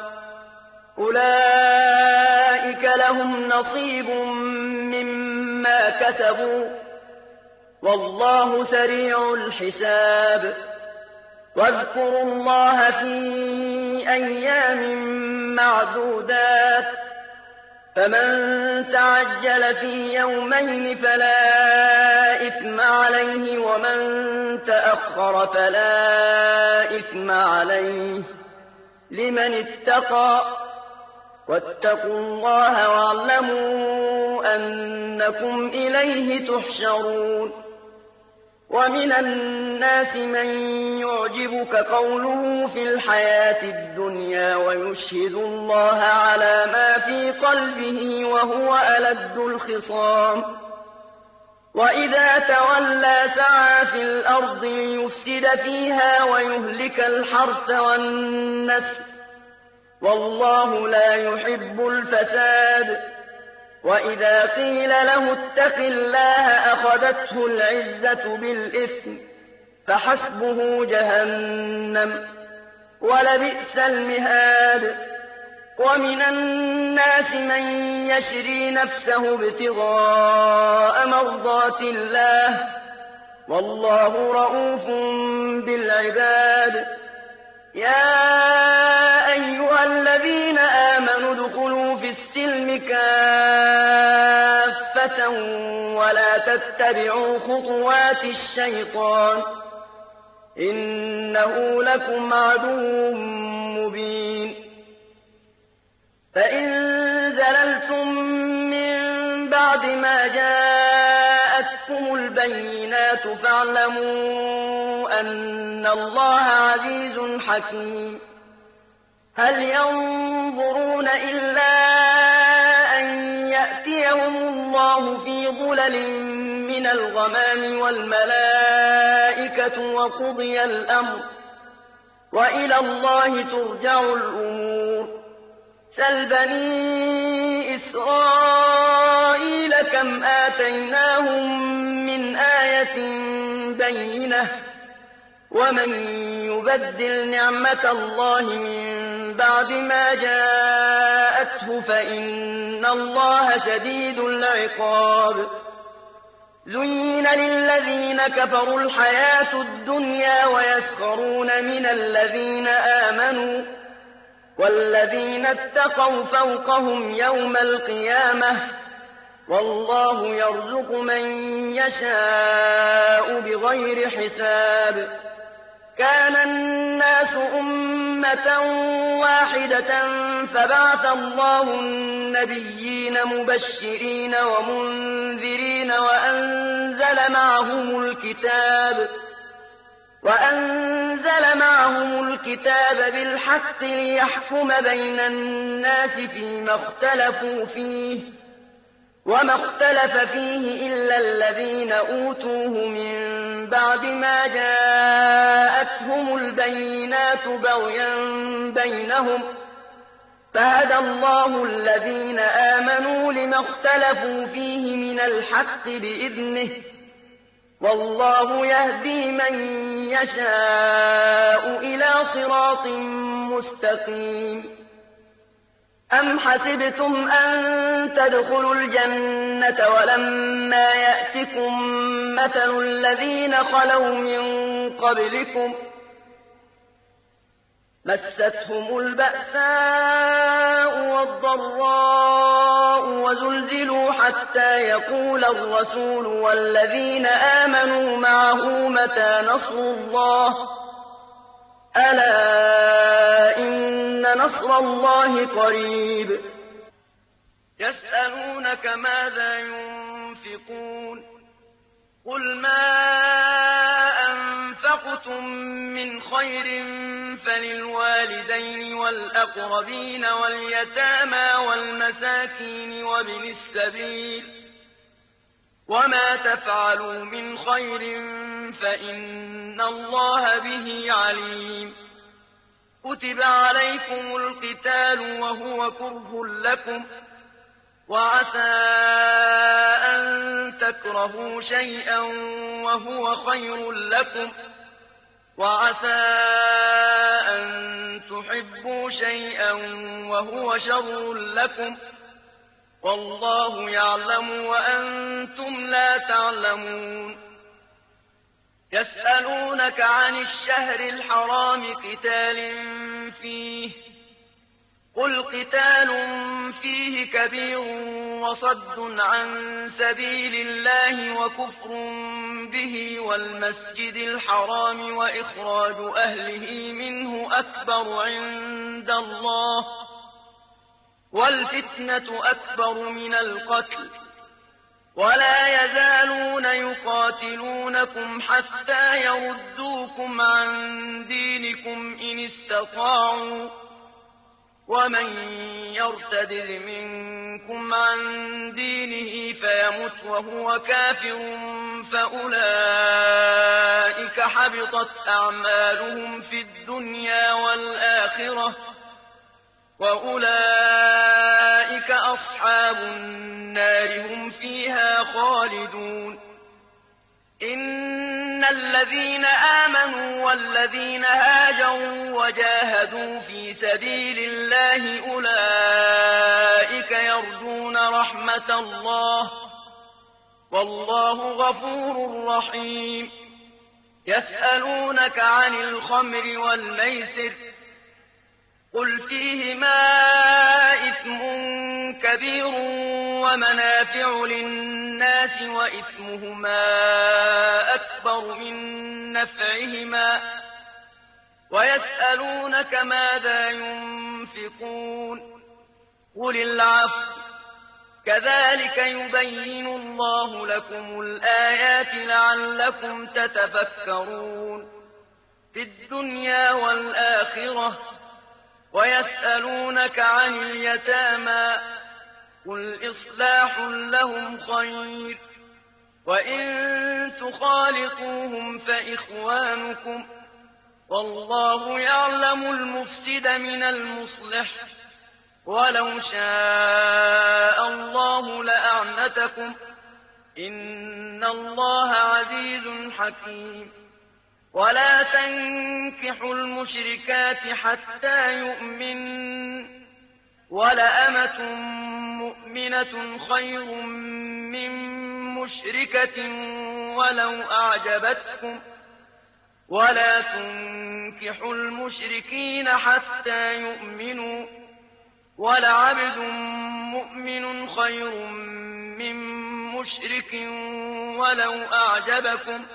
أولئك لهم نصيب مما كسبوا والله سريع الحساب. واذكروا الله في أيام معدودات، فمن تعجل في يومين فلا إثم عليه ومن تأخر فلا إثم عليه لمن اتقى. واتقوا الله واعلموا أنكم إليه تحشرون. ومن الناس من يعجبك قوله في الحياة الدنيا ويشهد الله على ما في قلبه وهو ألد الخصام. وإذا تولى سعى في الأرض ليفسد فيها ويهلك الحرث والنسل والله لا يحب الفساد. وإذا قيل له اتق الله أخذته العزة بالإثم فحسبه جهنم ولبئس المهاد. ومن الناس من يشري نفسه ابتغاء مرضات الله والله رءوف بالعباد. يا أيها الذين آمنوا ادخلوا في السلم كافة ولا تتبعوا خطوات الشيطان إنه لكم عدو مبين. فإن زللتم من بعد ما جاءتكم البينات فاعلموا أن الله عزيز حكيم. هل ينظرون إلا أن يأتيهم الله في ظلل من الغمام والملائكة وقضي الأمر وإلى الله ترجع الأمور. سل بني إسرائيل كم آتيناهم من آية بينة ومن يبدل نعمة الله من بعد ما جاءته فإن الله شديد العقاب. زين للذين كفروا الحياة الدنيا ويسخرون من الذين آمنوا والذين اتقوا فوقهم يوم القيامة والله يرزق من يشاء بغير حساب. كان الناس أمة واحدة فبعث الله النبيين مبشرين ومنذرين وأنزل معهم الكتاب وأنزل معهم الكتاب بالحق ليحكم بين الناس فيما اختلفوا فيه وما اختلف فيه إلا الذين أوتوه من بعد ما جاءتهم البينات بغيا بينهم فهدى الله الذين آمنوا لما اختلفوا فيه من الحق بإذنه والله يهدي من يشاء إلى صراط مستقيم. أم حسبتم أن تدخلوا الجنة ولما يأتكم مثل الذين خلوا من قبلكم مستهم البأساء والضراء وزلزلوا حتى يقول الرسول والذين آمنوا معه متى نصر الله ألا إن نصر الله قريب. يسألونك ماذا ينفقون قل ما أنفقتم من خير فللوالدين والأقربين واليتامى والمساكين وابن السبيل وما تفعلوا من خير فإن الله به عليم. كتب عليكم القتال وهو كره لكم وعسى أن تكرهوا شيئا وهو خير لكم وعسى أن تحبوا شيئا وهو شر لكم والله يعلم وأنتم لا تعلمون. يسألونك عن الشهر الحرام قتال فيه قل قتال فيه كبير وصد عن سبيل الله وكفر به والمسجد الحرام وإخراج أهله منه أكبر عند الله والفتنة أكبر من القتل ولا يزالون يقاتلونكم حتى يردوكم عن دينكم إن استطاعوا ومن يرتد منكم عن دينه فيمت وهو كافر فأولئك حبطت أعمالهم في الدنيا والآخرة وأولئك أصحاب النار هم فيها خالدون. إن الذين آمنوا والذين هاجروا وجاهدوا في سبيل الله أولئك يرجون رحمة الله والله غفور رحيم. يسألونك عن الخمر والميسر قل فيهما إثم كبير ومنافع للناس وإثمهما أكبر من نفعهما ويسألونك ماذا ينفقون قُلِ الْعَفْوَ كَذَٰلِكَ يُبَيِّنُ اللَّهُ لَكُمُ الْآيَاتِ لَعَلَّكُمْ تَتَفَكَّرُونَ فِي الدُّنْيَا وَالْآخِرَةِ وَيَسْأَلُونَكَ عَنِ الْيَتَامَىٰ قُلْ إِصْلَاحٌ لَّهُمْ خَيْرٌ وَإِن تُخَالِطُوهُمْ فَإِخْوَانُكُمْ وَاللَّهُ يَعْلَمُ الْمُفْسِدَ مِنَ الْمُصْلِحِ وَلَوْ شَاءَ اللَّهُ لَأَعْنَتَكُمْ ۚ إِنَّ اللَّهَ عَزِيزٌ حَكِيمٌ وَلَا تَنكِحُوا الْمُشْرِكَاتِ حَتَّىٰ يُؤْمِنَّ ۚ وَلَأَمَةٌ مُّؤْمِنَةٌ خَيْرٌ مِّن مُّشْرِكَةٍ وَلَوْ أَعْجَبَتْكُمْ ۗ وَلَا تُنكِحُوا الْمُشْرِكِينَ حَتَّىٰ يُؤْمِنُوا ۚ وَلَعَبْدٌ مُّؤْمِنٌ خَيْرٌ مِّن مُّشْرِكٍ وَلَوْ أَعْجَبَكُمْ ۗ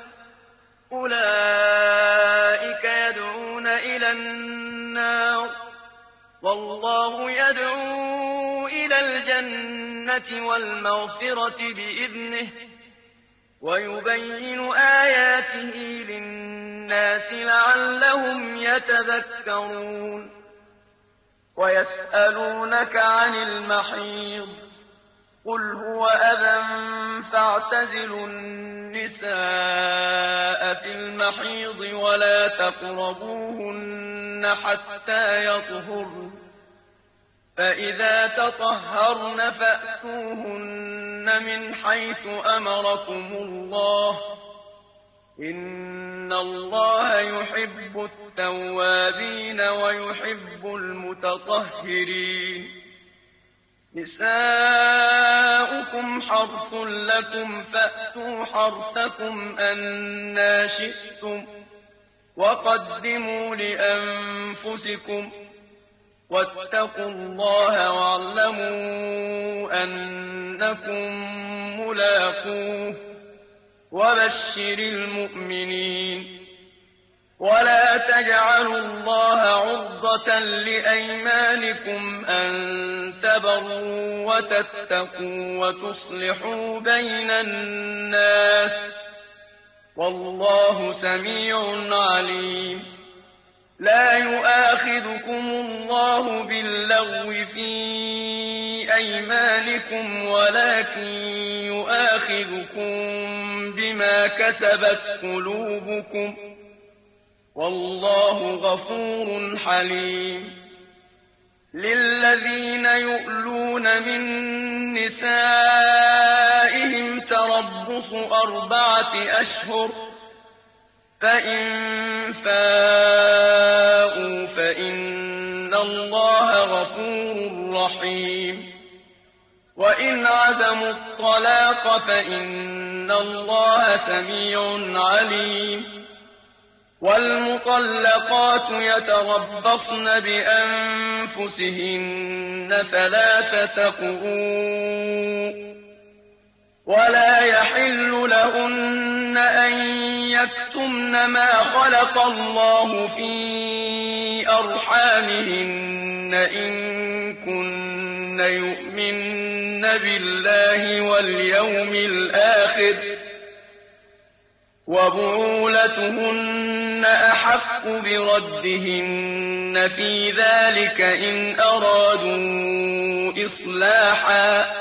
أُولَٰئِكَ يَدْعُونَ إِلَى النَّارِ وَاللَّهُ يَدْعُو إِلَى الْجَنَّةِ وَالْمَغْفِرَةِ بِإِذْنِهِ وَيُبَيِّنُ آيَاتِهِ لِلنَّاسِ لَعَلَّهُمْ يَتَذَكَّرُونَ وَيَسْأَلُونَكَ عَنِ الْمَحِيضِ قُلْ هُوَ أَذًى فَاعْتَزِلُوا النِّسَاءَ فِي الْمَحِيضِ وَلَا تَقْرَبُوهُنَّ حَتَّىٰ يَطْهُرْنَ ۖ فَإِذَا تَطَهَّرْنَ فَأْتُوهُنَّ مِنْ حَيْثُ أَمَرَكُمُ اللَّهُ ۚ إِنَّ اللَّهَ يُحِبُّ التَّوَّابِينَ وَيُحِبُّ الْمُتَطَهِّرِينَ نِسَاؤُكُمْ حَرْثٌ لَّكُمْ فَأْتُوا حَرْثَكُمْ أَنَّىٰ شِئْتُمْ ۖ وَقَدِّمُوا لِأَنفُسِكُمْ ۚ وَاتَّقُوا اللَّهَ وَاعْلَمُوا أَنَّكُم مُّلَاقُوهُ ۗ وَبَشِّرِ الْمُؤْمِنِينَ وَلَا تَجْعَلُوا اللَّهَ عُرْضَةً لِّأَيْمَانِكُمْ أَن تَبَرُّوا وَتَتَّقُوا وَتُصْلِحُوا بَيْنَ النَّاسِ ۗ وَاللَّهُ سَمِيعٌ عَلِيمٌ لَّا يُؤَاخِذُكُمُ اللَّهُ بِاللَّغْوِ فِي أَيْمَانِكُمْ وَلَٰكِن يُؤَاخِذُكُم بِمَا كَسَبَتْ قُلُوبُكُمْ ۗ وَاللَّهُ غَفُورٌ حَلِيمٌ لِّلَّذِينَ يُؤْلُونَ مِن نِّسَائِهِمْ تَرَبُّصُ أَرْبَعَةِ أَشْهُرٍ ۖ فَإِن فَاءُوا فَإِنَّ اللَّهَ غَفُورٌ رَّحِيمٌ وَإِنْ عَزَمُوا الطَّلَاقَ فَإِنَّ اللَّهَ سَمِيعٌ عَلِيمٌ وَالْمُطَلَّقَاتُ يَتَرَبَّصْنَ بِأَنفُسِهِنَّ ثَلَاثَةَ قُرُوءٍ ۚ وَلَا يَحِلُّ لَهُنَّ أَن يَكْتُمْنَ مَا خَلَقَ اللَّهُ فِي أَرْحَامِهِنَّ إِن كُنَّ يُؤْمِنَّ بِاللَّهِ وَالْيَوْمِ الْآخِرِ ۚ وَبُعُولَتُهُنَّ أَحَقُّ بِرَدِّهِنَّ فِي ذَٰلِكَ إِنْ أَرَادُوا إِصْلَاحًا ۚ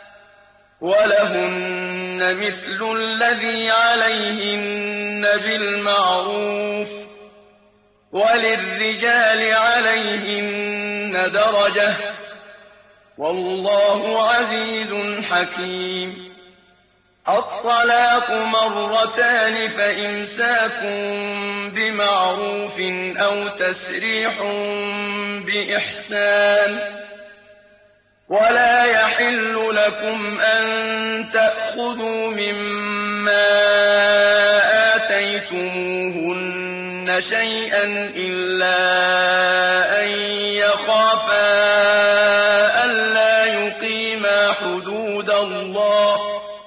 وَلَهُنَّ مِثْلُ الَّذِي عَلَيْهِنَّ بِالْمَعْرُوفِ ۚ وَلِلرِّجَالِ عَلَيْهِنَّ دَرَجَةٌ ۗ وَاللَّهُ عَزِيزٌ حَكِيمٌ الطَّلَاقُ مَرَّتَانِ ۖ فَإِمْسَاكٌ بِمَعْرُوفٍ أَوْ تَسْرِيحٌ بِإِحْسَانٍ ۗ وَلَا يَحِلُّ لَكُمْ أَن تَأْخُذُوا مِمَّا آتَيْتُمُوهُنَّ شَيْئًا إِلَّا أَن يَخَافَا أَلَّا يُقِيمَا حُدُودَ اللَّهِ ۖ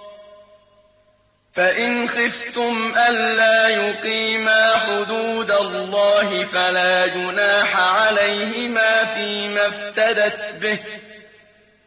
فَإِنْ خِفْتُمْ أَلَّا يُقِيمَا حُدُودَ اللَّهِ فَلَا جُنَاحَ عَلَيْهِمَا فِيمَا افْتَدَتْ بِهِ ۗ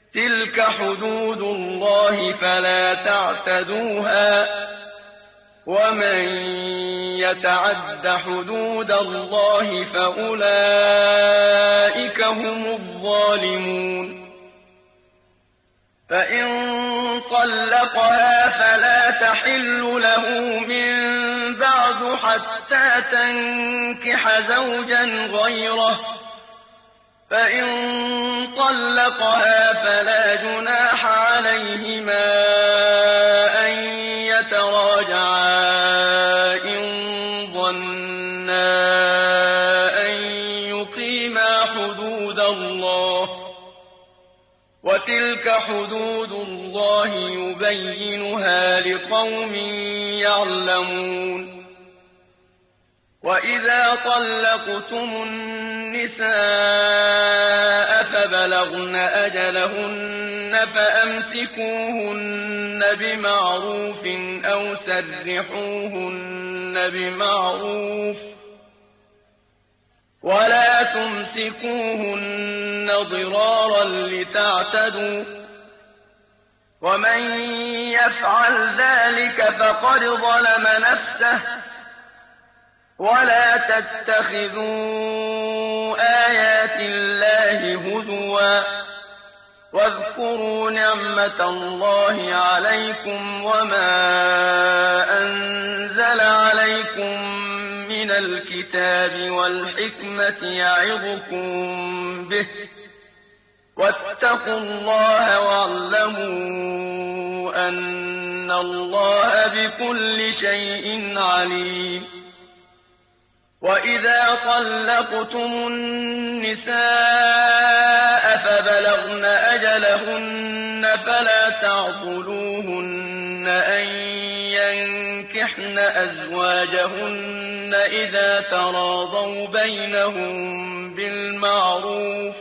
تِلْكَ حُدُودُ اللَّهِ فَلَا تَعْتَدُوهَا ۚ وَمَن يَتَعَدَّ حُدُودَ اللَّهِ فَأُولَٰئِكَ هُمُ الظَّالِمُونَ فَإِن طَلَّقَهَا فَلَا تَحِلُّ لَهُ مِن بَعْدُ حَتَّىٰ تَنكِحَ زَوْجًا غَيْرَهُ ۚ فَإِن طَلَّقَهَا فَلَا جُنَاحَ عَلَيْهِمَا أَن يَتَرَاجَعَا إِن ظَنَّا أَن يُقِيمَا حُدُودَ اللَّهِ ۗ وَتِلْكَ حُدُودُ اللَّهِ يُبَيِّنُهَا لِقَوْمٍ يَعْلَمُونَ وَإِذَا طَلَّقْتُمُ النِّسَاءَ فَبَلَغْنَ أَجَلَهُنَّ فَأَمْسِكُوهُنَّ بِمَعْرُوفٍ أَوْ سَرِّحُوهُنَّ بِمَعْرُوفٍ ۚ وَلَا تُمْسِكُوهُنَّ ضِرَارًا لِّتَعْتَدُوا ۚ وَمَن يَفْعَلْ ذَٰلِكَ فَقَدْ ظَلَمَ نَفْسَهُ ۚ وَلَا تَتَّخِذُوا آيَاتِ اللَّهِ هُزُوًا ۚ وَاذْكُرُوا نِعْمَةَ اللَّهِ عَلَيْكُمْ وَمَا أَنزَلَ عَلَيْكُم مِّنَ الْكِتَابِ وَالْحِكْمَةِ يَعِظُكُم بِهِ ۚ وَاتَّقُوا اللَّهَ وَاعْلَمُوا أَنَّ اللَّهَ بِكُلِّ شَيْءٍ عَلِيمٌ وَإِذَا طَلَّقْتُمُ النِّسَاءَ فَبَلَغْنَ أَجَلَهُنَّ فَلَا تَعْضُلُوهُنَّ أَن يَنكِحْنَ أَزْوَاجَهُنَّ إِذَا تَرَاضَوْا بَيْنَهُم بِالْمَعْرُوفِ ۗ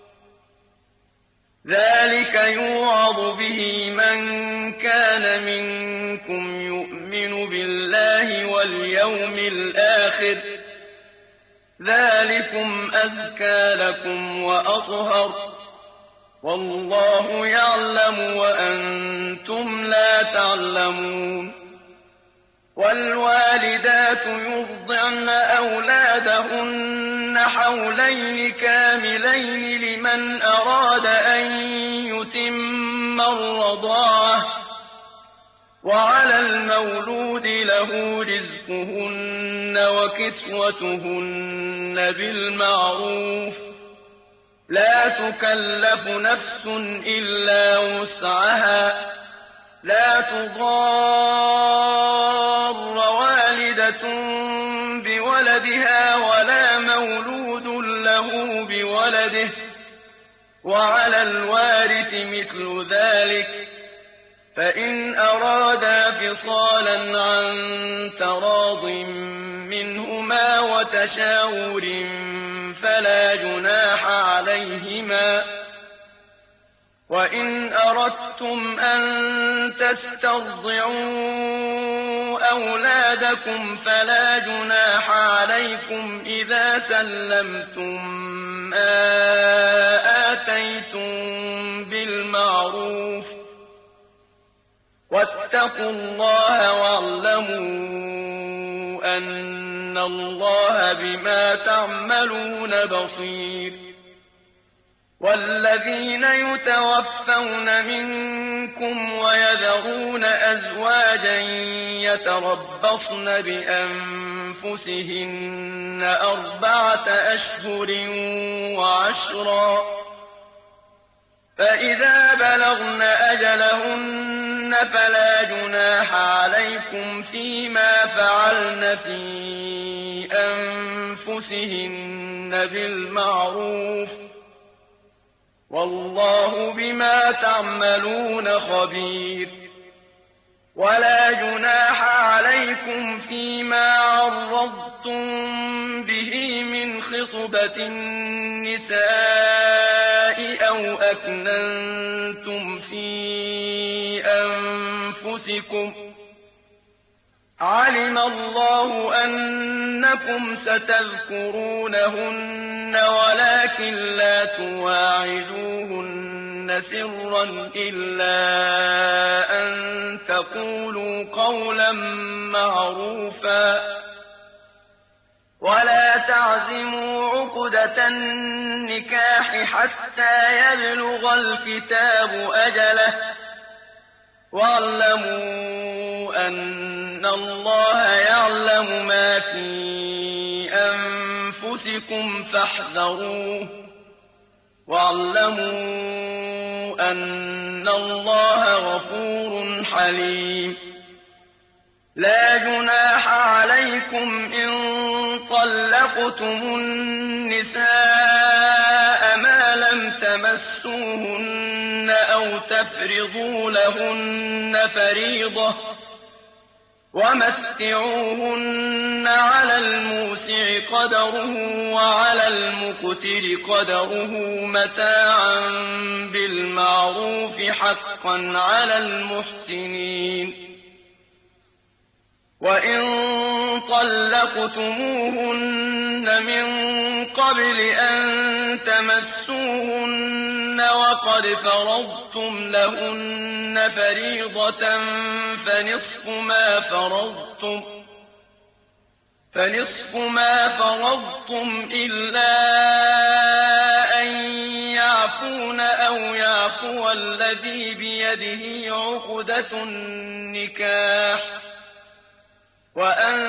ذَٰلِكَ يُوعَظُ بِهِ مَن كَانَ مِنكُمْ يُؤْمِنُ بِاللَّهِ وَالْيَوْمِ الْآخِرِ ۗ ذَٰلِكُمْ أَزْكَىٰ لَكُمْ وَأَطْهَرُ ۗ وَاللَّهُ يَعْلَمُ وَأَنتُمْ لَا تَعْلَمُونَ وَالْوَالِدَاتُ يُرْضِعْنَ أَوْلَادَهُنَّ حَوْلَيْنِ كَامِلَيْنِ لِمَنْ أَرَادَ أَن يُتِمَّ الرَّضَاعَةَ ۚ وَعَلَى الْمَوْلُودِ لَهُ رِزْقُهُنَّ وَكِسْوَتُهُنَّ بِالْمَعْرُوفِ ۚ لَا تُكَلَّفُ نَفْسٌ إِلَّا وُسْعَهَا ۚ لَا تُضَارَّ وَالِدَةٌ بِوَلَدِهَا وَلَا مَوْلُودٌ لَّهُ بِوَلَدِهِ ۚ وَعَلَى الْوَارِثِ مِثْلُ ذَٰلِكَ ۗ فَإِنْ أَرَادَا فِصَالًا عَن تَرَاضٍ مِّنْهُمَا وَتَشَاوُرٍ فَلَا جُنَاحَ عَلَيْهِمَا ۗ وَإِنْ أَرَدتُّمْ أَن تَسْتَرْضِعُوا أَوْلَادَكُمْ فَلَا جُنَاحَ عَلَيْكُمْ إِذَا سَلَّمْتُم مَّا آتَيْتُم بِالْمَعْرُوفِ ۗ وَاتَّقُوا اللَّهَ وَاعْلَمُوا أَنَّ اللَّهَ بِمَا تَعْمَلُونَ بَصِيرٌ وَالَّذِينَ يُتَوَفَّوْنَ مِنكُمْ وَيَذَرُونَ أَزْوَاجًا يَتَرَبَّصْنَ بِأَنفُسِهِنَّ أَرْبَعَةَ أَشْهُرٍ وَعَشْرًا ۖ فَإِذَا بَلَغْنَ أَجَلَهُنَّ فَلَا جُنَاحَ عَلَيْكُمْ فِيمَا فَعَلْنَ فِي أَنفُسِهِنَّ بِالْمَعْرُوفِ ۗ وَاللَّهُ بِمَا تَعْمَلُونَ خَبِيرٌ وَلَا جُنَاحَ عَلَيْكُمْ فِيمَا عَرَّضْتُم بِهِ مِنْ خِطْبَةِ النِّسَاءِ أَوْ أَكْنَنتُمْ فِي أَنفُسِكُمْ ۚ عَلِمَ اللَّهُ أَنَّكُمْ سَتَذْكُرُونَهُنَّ وَلَٰكِن لَّا تُوَاعِدُوهُنَّ تُبْدُونَهُنَّ سِرًّا إِلَّا أَن تَقُولُوا قَوْلًا مَّعْرُوفًا وَلَا تَعْزِمُوا عُقْدَةَ النِّكَاحِ حَتَّىٰ يَبْلُغَ الْكِتَابُ أَجَلَهُ ۚ وَاعْلَمُوا أَنَّ اللَّهَ يَعْلَمُ مَا فِي أَنفُسِكُمْ فَاحْذَرُوهُ ۚ وَاعْلَمُوا أَنَّ اللَّهَ غَفُورٌ حَلِيمٌ لَا جُنَاحَ عَلَيْكُمْ إِن طَلَّقْتُمُ النِّسَاءَ مَا لَمْ تَمَسُّوهُنَّ أَوْ تَفْرِضُوا لَهُنَّ فَرِيضَةً ۚ وَمَتِّعُوهُنَّ عَلَى الْمُوسِعِ قَدَرُهُ وَعَلَى الْمُقْتِرِ قَدَرُهُ مَتَاعًا بِالْمَعْرُوفِ حَقًّا عَلَى الْمُحْسِنِينَ وَإِن طَلَّقْتُمُوهُنَّ مِن قَبْلِ أَن تَمَسُّوهُنَّ وَقَدْ فَرَضْتُمْ لَهُنَّ فَرِيضَةً فَنِصْفُ مَا فَرَضْتُمْ فَنِصْفُ مَا فَرَضْتُمْ إِلَّا أَن يَعْفُونَ أَوْ يَعْفُوَ الَّذِي بِيَدِهِ عُقْدَةُ النِّكَاحِ ۚ وَأَن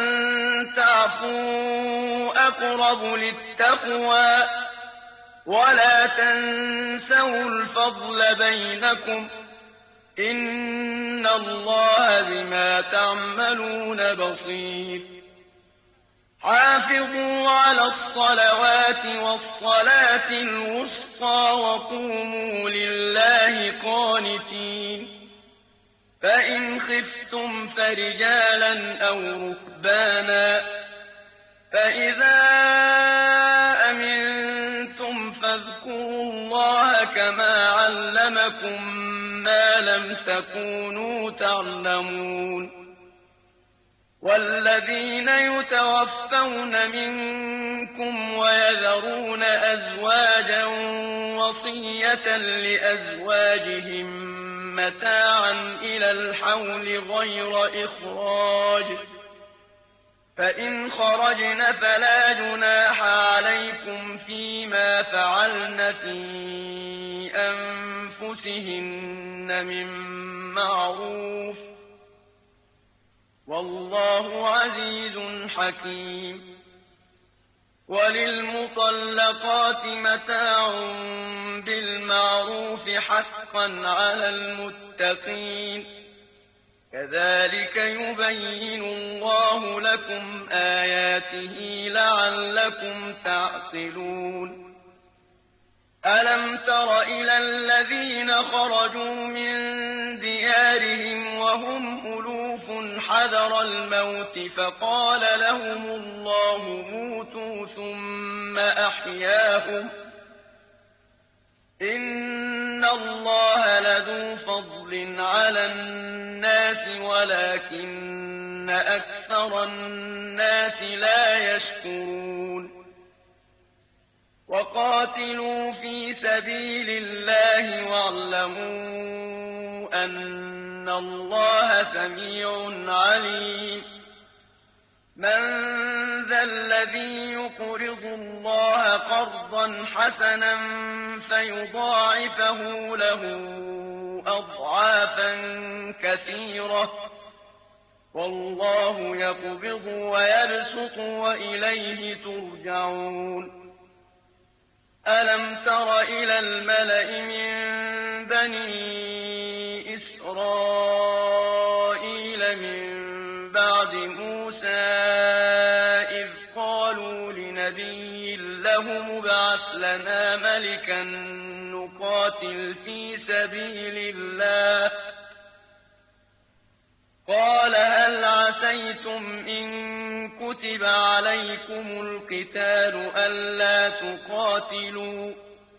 تَعْفُوا أَقْرَبُ لِلتَّقْوَىٰ ۚ وَلَا تَنسَوُا الْفَضْلَ بَيْنَكُمْ ۚ إِنَّ اللَّهَ بِمَا تَعْمَلُونَ بَصِيرٌ حَافِظُوا عَلَى الصَّلَوَاتِ وَالصَّلَاةِ الْوُسْطَىٰ وَقُومُوا لِلَّهِ قَانِتِينَ فَإِنْ خِفْتُمْ فَرِجَالًا أَوْ رُكْبَانًا ۖ فَإِذَا أَمِنتُمْ فَاذْكُرُوا اللَّهَ كَمَا عَلَّمَكُم مَّا لَمْ تَكُونُوا تَعْلَمُونَ وَالَّذِينَ يُتَوَفَّوْنَ مِنكُمْ وَيَذَرُونَ أَزْوَاجًا وَصِيَّةً لِّأَزْوَاجِهِم مَّتَاعًا إِلَى الْحَوْلِ غَيْرَ إِخْرَاجٍ ۚ فَإِنْ خَرَجْنَ فَلَا جُنَاحَ عَلَيْكُمْ فِيمَا فَعَلْنَ فِي أَنفُسِهِنَّ مِن مَّعْرُوفٍ ۗ وَاللَّهُ عَزِيزٌ حَكِيمٌ وَلِلْمُطَلَّقَاتِ مَتَاعٌ بِالْمَعْرُوفِ حَقًّا عَلَى الْمُتَّقِينَ كَذَٰلِكَ يُبَيِّنُ اللَّهُ لَكُمْ آيَاتِهِ لَعَلَّكُمْ تَعْقِلُونَ أَلَمْ تَرَ إِلَى الَّذِينَ خَرَجُوا مِن دِيَارِهِمْ وَهُمْ أُلُوفٌ حَذَرَ الْمَوْتِ فَقَالَ لَهُمُ اللَّهُ مُوتُوا ثُمَّ أَحْيَاهُمْ ۚ إِنَّ اللَّهَ لَذُو فَضْلٍ عَلَى النَّاسِ وَلَٰكِنَّ أَكْثَرَ النَّاسِ لَا يَشْكُرُونَ وَقَاتِلُوا فِي سَبِيلِ اللَّهِ وَاعْلَمُوا أَنَّ اللَّهَ سَمِيعٌ عَلِيمٌ مَّن ذَا الَّذِي يُقْرِضُ اللَّهَ قَرْضًا حَسَنًا فَيُضَاعِفَهُ لَهُ أَضْعَافًا كَثِيرَةً ۚ وَاللَّهُ يَقْبِضُ وَيَبْسُطُ وَإِلَيْهِ تُرْجَعُونَ أَلَمْ تَرَ إِلَى الْمَلَإِ مِن بَنِي إِسْرَائِيلَ مِن بَعْدِ مُوسَىٰ إِذْ قَالُوا لِنَبِيٍّ لَّهُمُ ابْعَثْ لَنَا مَلِكًا نُّقَاتِلْ فِي سَبِيلِ اللَّهِ ۖ قَالَ هَلْ عَسَيْتُمْ إِن كُتِبَ عَلَيْكُمُ الْقِتَالُ أَلَّا تُقَاتِلُوا ۖ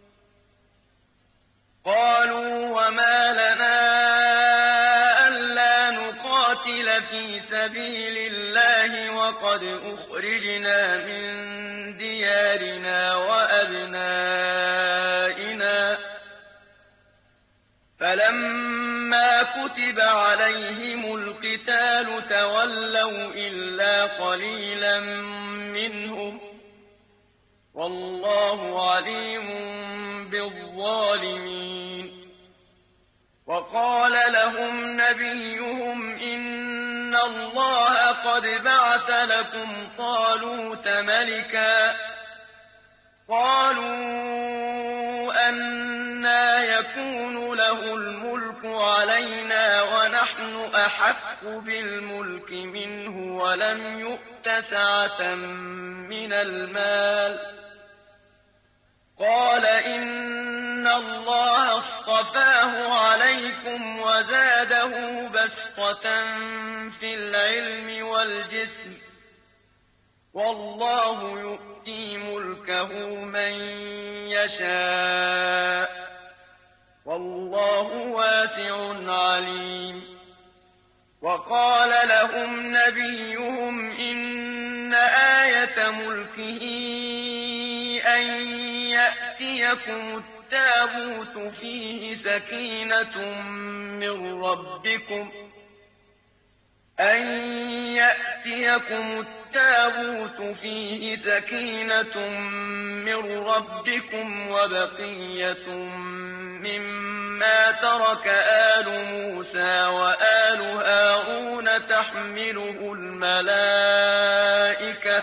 قَالُوا وَمَا لَنَا أَلَّا نُقَاتِلَ فِي سَبِيلِ اللَّهِ وَقَدْ أُخْرِجْنَا مِن دِيَارِنَا وَأَبْنَائِنَا ۖ فَلَمَّا كُتِبَ عَلَيْهِمُ الْقِتَالُ تَوَلَّوْا إِلَّا قَلِيلًا مِّنْهُمْ ۗ وَاللَّهُ عَلِيمٌ بِالظَّالِمِينَ. وَقَالَ لَهُمْ نَبِيُّهُمْ إِنَّ اللَّهَ قَدْ بَعَثَ لَكُمْ طَالُوتَ مَلِكًا. قَالُوا أَنَّىٰ يَكُونُ لَهُ الْمُلْكُ عَلَيْنَا وَنَحْنُ أَحَقُّ بِالْمُلْكِ مِنْهُ وَلَمْ يُؤْتَ سَعَةً مِّنَ الْمَالِ ۚ قَالَ إِنَّ اللَّهَ اصْطَفَاهُ عَلَيْكُمْ وَزَادَهُ بَسْطَةً فِي الْعِلْمِ وَالْجِسْمِ ۖ وَاللَّهُ يُؤْتِي مُلْكَهُ مَن يَشَاءُ ۚ وَاللَّهُ وَاسِعٌ عَلِيمٌ. وَقَالَ لَهُمْ نَبِيُّهُمْ إِنَّ آيَةَ مُلْكِهِ أَن يَأْتِيَكُمُ التَّابُوتُ فِيهِ سَكِينَةٌ مِّن رَّبِّكُمْ أَن يَأْتِيَكُمُ التَّابُوتُ فِيهِ سَكِينَةٌ مِّن رَّبِّكُمْ وَبَقِيَّةٌ مِّمَّا تَرَكَ آلُ مُوسَىٰ وَآلُ هَارُونَ تَحْمِلُهُ الْمَلَائِكَةُ ۚ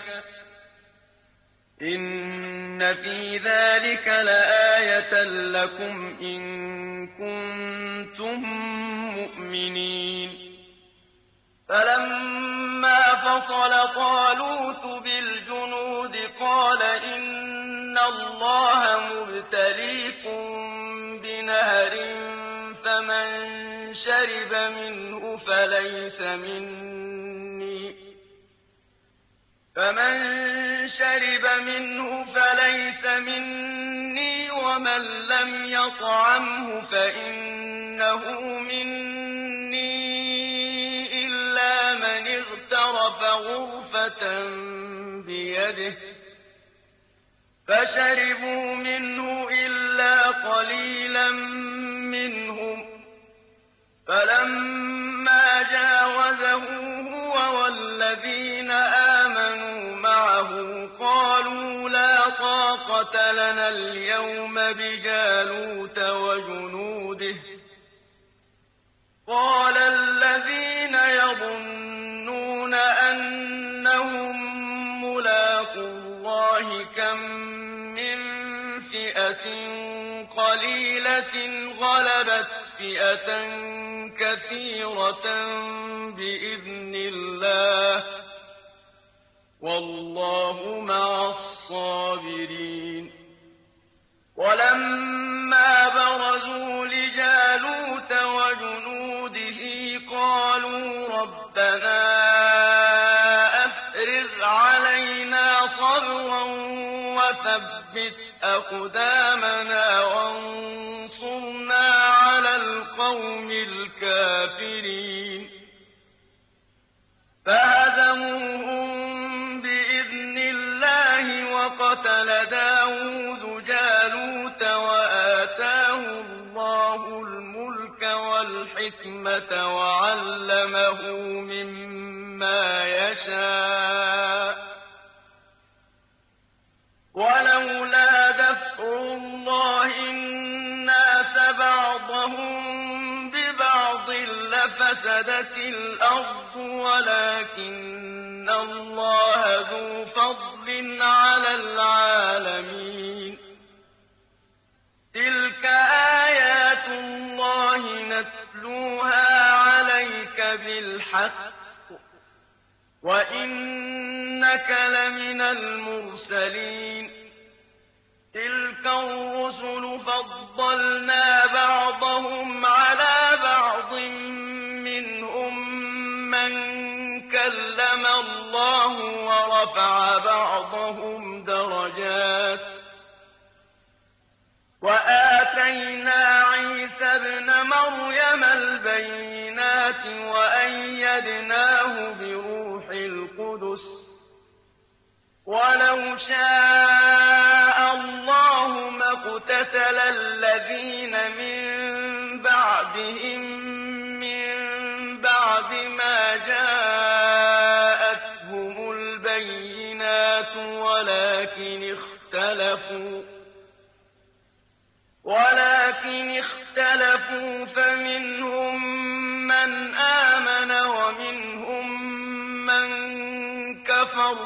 إِنَّ فِي ذَٰلِكَ لَآيَةً لَّكُمْ إِن كُنتُم مُّؤْمِنِينَ. فَلَمَّا فَصَلَ طَالُوتُ بِالْجُنُودِ قَالَ إِنَّ اللَّهَ مُبْتَلِيكُم بِنَهَرٍ فَمَن شَرِبَ مِنْهُ فَلَيْسَ مِنِّي فَمَن شَرِبَ مِنْهُ فَلَيْسَ مِنِّي وَمَن لَّمْ يَطْعَمْهُ فَإِنَّهُ مِنِّي إِلَّا مَنِ اغْتَرَفَ غُرْفَةً بِيَدِهِ ۚ فَشَرِبُوا مِنْهُ إِلَّا قَلِيلًا مِّنْهُمْ ۚ فَلَمَّا جَاوَزَهُ هُوَ وَالَّذِينَ آمَنُوا مَعَهُ قَالُوا لَا طَاقَةَ لَنَا الْيَوْمَ بِجَالُوتَ وَجُنُودِهِ ۚ قَالَ الَّذِينَ يَظُنُّونَ أَنَّهُم مُّلَاقُو اللَّهِ كَم مِّن فِئَةٍ قَلِيلَةٍ غَلَبَتْ فِئَةً كَثِيرَةً بِإِذْنِ اللَّهِ ۗ وَاللَّهُ مَعَ الصَّابِرِينَ. وَلَمَّا بَرَزُوا لِجَالُوتَ وَجُنُودِهِ قَالُوا رَبَّنَا أَفْرِغْ عَلَيْنَا صَبْرًا وَثَبِّتْ أَقْدَامَنَا وَانصُرْنَا عَلَى الْقَوْمِ الْكَافِرِينَ. فَهَزَمُوهُم بِإِذْنِ اللَّهِ وَقَتَلَ دَاوُودُ جَالُوتَ وَآتَاهُ اللَّهُ الْمُلْكَ وَالْحِكْمَةَ وَعَلَّمَهُ مِمَّا يَشَاءُ ۗ وَلَوْلَا دَفْعُ اللَّهِ النَّاسَ بَعْضَهُم بِبَعْضٍ لَّفَسَدَتِ الْأَرْضُ وَلَٰكِنَّ اللَّهَ ذُو فَضْلٍ عَلَى الْعَالَمِينَ. تِلْكَ آيَاتُ اللَّهِ نَتْلُوهَا عَلَيْكَ بِالْحَقِّ ۚ وَإِنَّكَ لَمِنَ الْمُرْسَلِينَ. تِلْكَ الرُّسُلُ فَضَّلْنَا بَعْضَهُمْ عَلَىٰ بَعْضٍ ۖ مِّنْهُم مَّن كَلَّمَ اللَّهُ وَرَفَعَ بَعْضَهُمْ دَرَجَاتٍ ۚ وَآتَيْنَا عِيسَى ابْنَ مَرْيَمَ الْبَيِّنَاتِ وَأَيَّدْنَاهُ بِرُوحِ الْقُدُسِ ۗ وَلَوْ شَاءَ اللَّهُ مَا اقْتَتَلَ الَّذِينَ مِن بَعْدِهِم مِّن بَعْدِ مَا جَاءَتْهُمُ الْبَيِّنَاتُ وَلَٰكِنِ اخْتَلَفُوا ولكن اختلفوا فمنهم من آمن ومنهم من كفر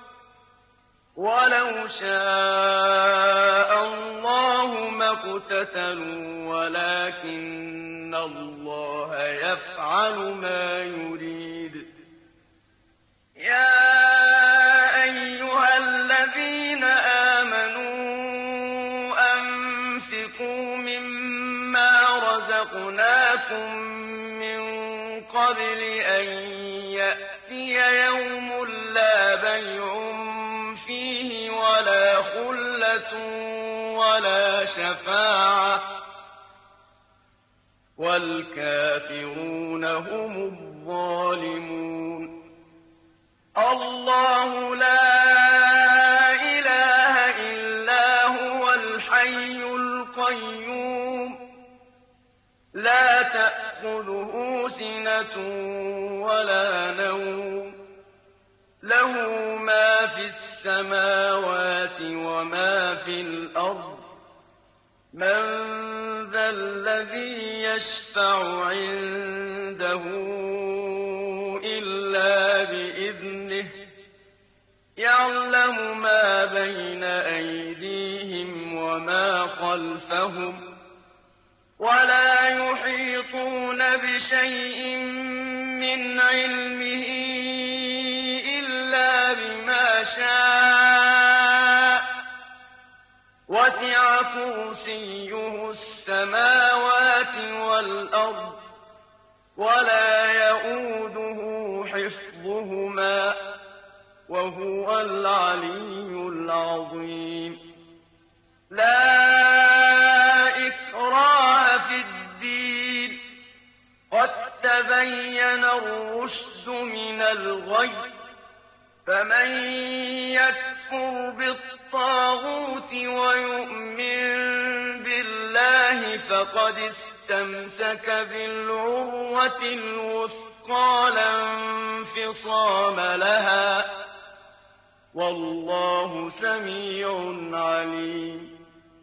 ولو شاء الله ما اقتتلوا ولكن الله يفعل ما يريد يا أيها الذين آمنوا أنفقوا مما رزقناكم من قبل أن يأتي يوم لا بيع فيه ولا خلة ولا شفاعة والكافرون هم الظالمون الله لا إله إلا هو الحي القيوم لا تأخذه سنة ولا نوم له ما في السماوات وما في الأرض من ذا الذي يشفع عنده إلا بإذنه يعلم ما بين أيديهم وما خلفهم ولا يحيطون بشيء من علمه إلا بما شاء وسع كرسيه السماوات والأرض ولا يئوده حفظهما وهو العلي العظيم لا إكراه في الدين قد تبين الرشد من الغي فمن يكفر بالطاغوت ويؤمن بالله فقد استمسك بالعروة الوثقى لا انفصام لها والله سميع عليم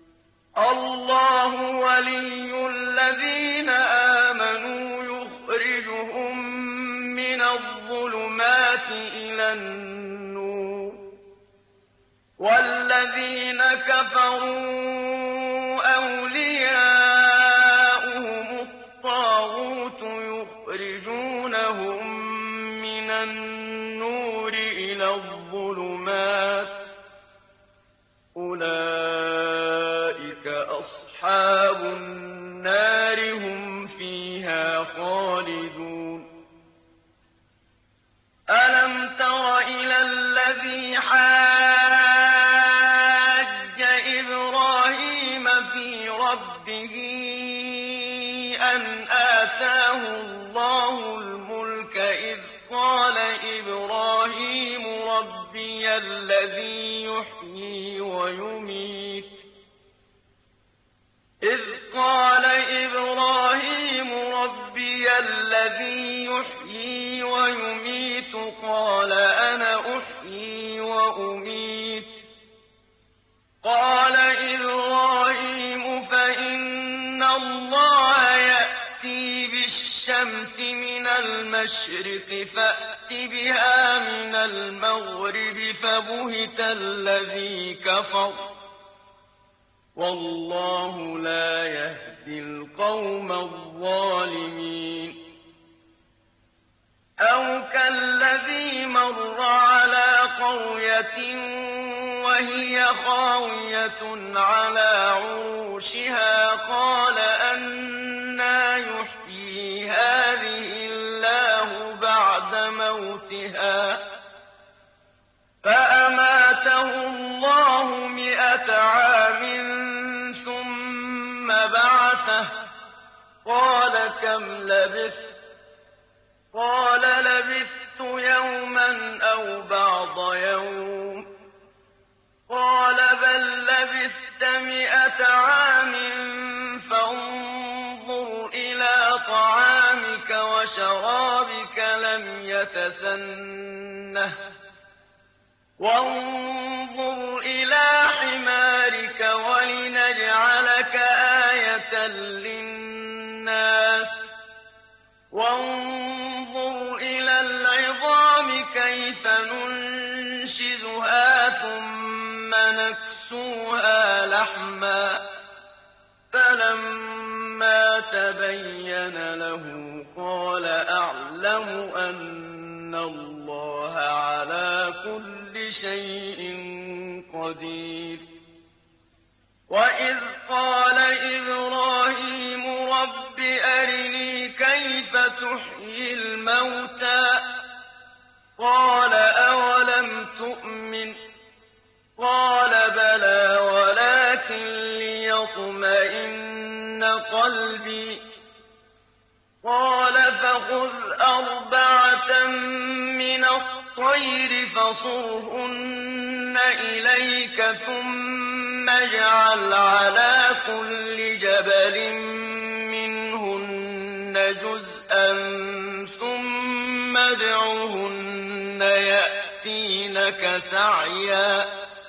الله ولي الذين آمنوا يخرجهم من الظلمات إلى النور والذين كفروا أولياؤهم الطاغوت يخرجونهم من النور إلى الظلمات أولئك أصحاب النار هم فيها خالدون ألم تر إلى الذي حاج إبراهيم في ربه أن آتاه الله الملك إذ قال إبراهيم ربي الذي يحيي ويميت إذ قال إبراهيم ربي الذي يحيي ويميت قال أنا أحيي وأميت قال إبراهيم فإن الله يأتي بالشمس من المشرق فأت بها من المغرب فبهت الذي كفر والله لا يهدي القوم الظالمين أو كالذي مر على قرية وهي خاوية على عروشها قال أنى يحيي هذه الله بعد موتها فأماته الله مئة عام ثم بعثه قال كم لبثت قال لبثت يوما أو بعض يوم قال بل لبثت مئة عام فانظر إلى وشرابك لم يتسنه وانظر إلى حمارك ولنجعلك آية للناس وانظر إلى العظام كيف ننشزها ثم نكسوها لحما فلما تبين له قال أعلم أن الله على كل شيء قدير وإذ قال إبراهيم رب أرني كيف تحيي الموتى قال أولم تؤمن قال بلى ولكن ليطمئن قلبي قال فخذ أربعة من الطير فصرهن إليك ثم اجعل على كل جبل منهن جزءا ثم ادعهن يأتينك سعيا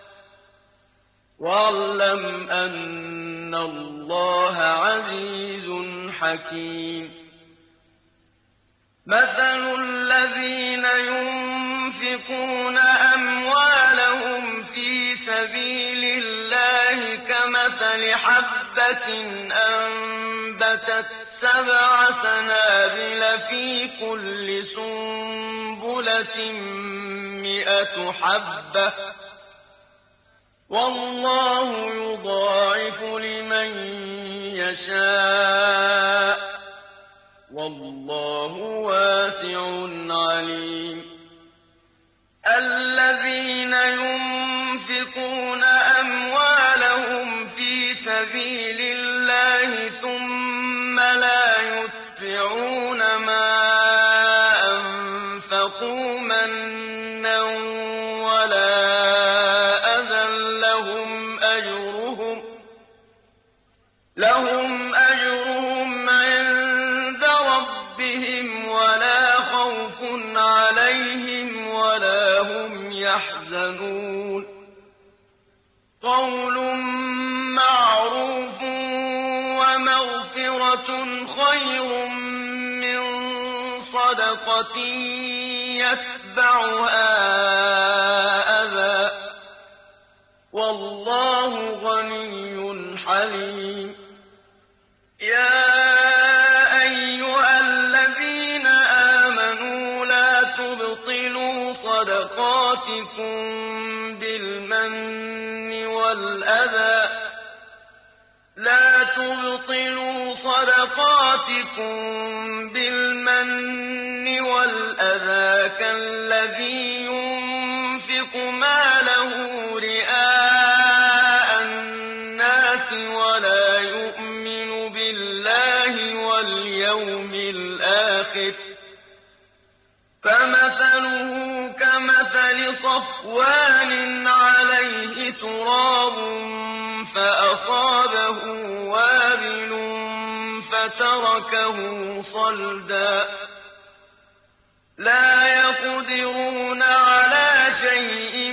واعلم أن الله عزيز حكيم مثل الذين ينفقون أموالهم في سبيل الله كمثل حبة أنبتت سبع سنابل في كل سنبلة مئة حبة والله يضاعف لمن يشاء والله واسع عليم الذين ينفقون أموالهم في سبيل الله ثم لا يتبعون ما أنفقوا منا ولا أذى لهم أجرهم لهم أجرهم عند ربهم ولا خوف عليهم ولا هم يحزنون قول معروف ومغفرة خير من صدقة يتبعها أذى والله غني حليم يا أيها الذين آمنوا لا تبطلوا صدقاتكم بالمن والأذى لا تبطلوا صدقاتكم بالمن والأذى كالذي ينفق ماله رئاء الناس ولا يؤمن بالله واليوم الآخر فمثله كمثل صفوان عليه تراب فأصابه وابل فتركه صلدا لا يقدرون على شيء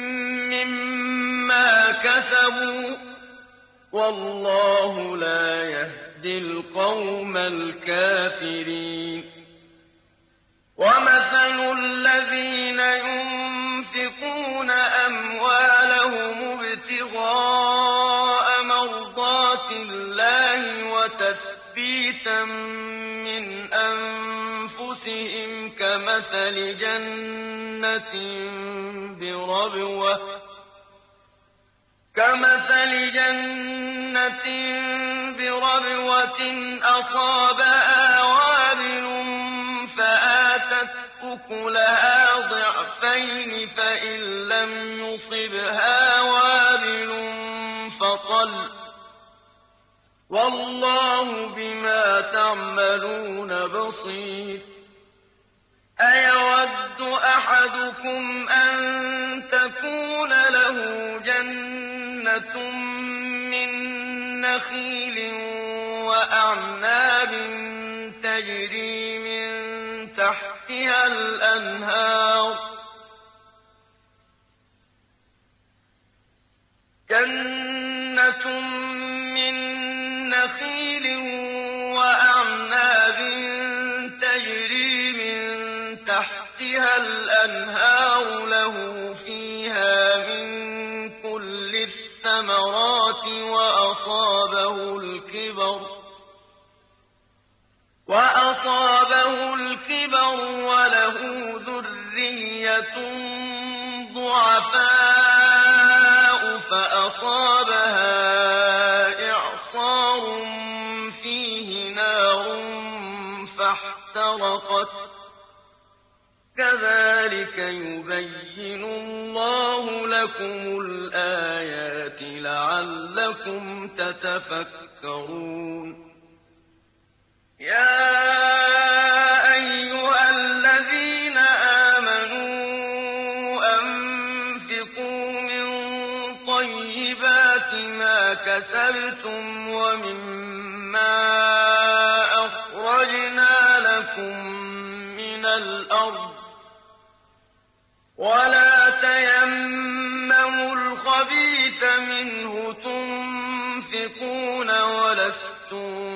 مما كسبوا والله لا يهدي القوم الكافرين ومثل الذين ينفقون أموالهم ابتغاء مرضات الله وتثبيتا من أنفسهم كمثل جنة بربوة كمثل جنة بربوة أصابها وابل فآتت أكلها ضعفين فإن لم يصبها وابل فطل والله بما تعملون بصير أيود أحدكم أن تكون له جنة من نخيل وأعناب تجري من تحتها الأنهار جنة من نخيل وأعناب تجري من تحتها الأنهار له فيها من كل الثمرات وأصابه الكبر وأصابه الكبر وله ذرية ضعفاء فأصابها إعصار فيه نار فاحترقت كذلك يبين الله لكم الآيات لعلكم تتفكرون يا أيها الذين آمنوا أنفقوا من طيبات ما كسبتم ومما أخرجنا لكم من الأرض ولا تيمموا الخبيث منه تنفقون ولستم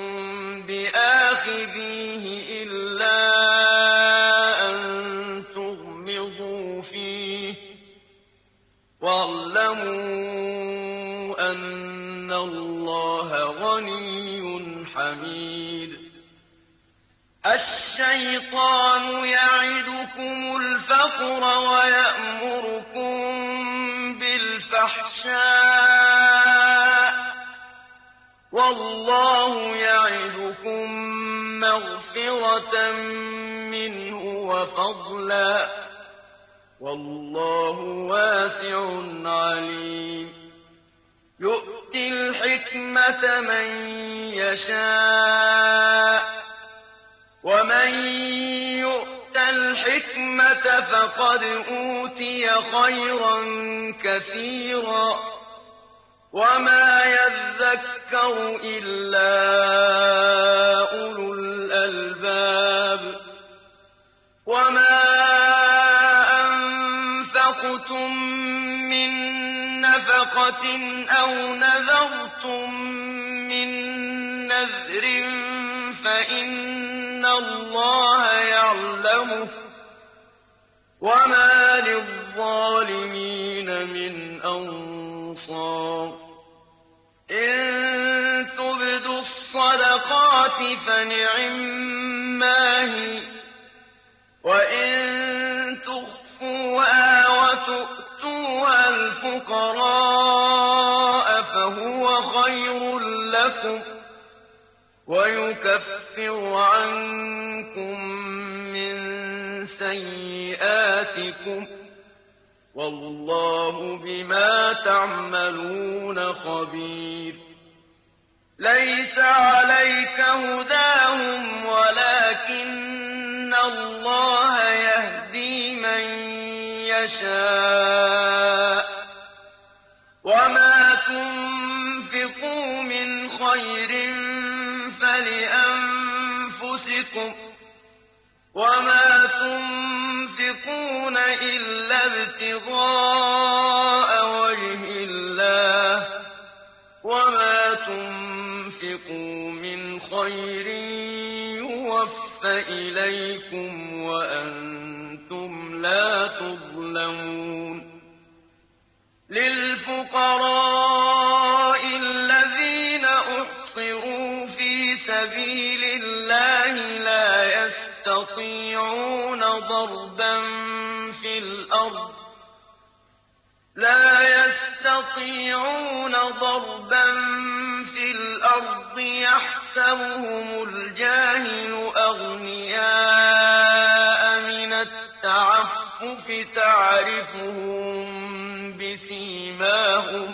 بآخذيه إلا أن تغمضوا فيه واعلموا أن الله غني حميد الشيطان يعدكم الفقر ويأمركم بالفحشاء والله يعدكم مغفرة منه وفضلا والله واسع عليم يؤتي الحكمة من يشاء ومن يؤت الحكمة فقد أوتي خيرا كثيرا وما يذكر إلا أولو الألباب وما أنفقتم من نفقة أو نذرتم من نذر فإن الله يعلمه وما للظالمين من أنصار إن تبدوا الصدقات فنعما هي وإن تخفوها وتؤتوها الفقراء فهو خير لكم ويكفر عنكم من سيئاتكم والله بما تعملون خبير ليس عليك هداهم ولكن الله يهدي من يشاء وما تنفقوا من خير فلأنفسكم وما تنفقون إلا ابتغاء وجه الله وما تنفقوا من خير يوف إليكم وأنتم لا تظلمون للفقراء الذين أحصروا في سبيل الله لا يستطيعون ضربا في الأرض لا يستطيعون ضربا في الأرض يحسبهم الجاهل أغنياء من التعفف تعرفهم بسيماهم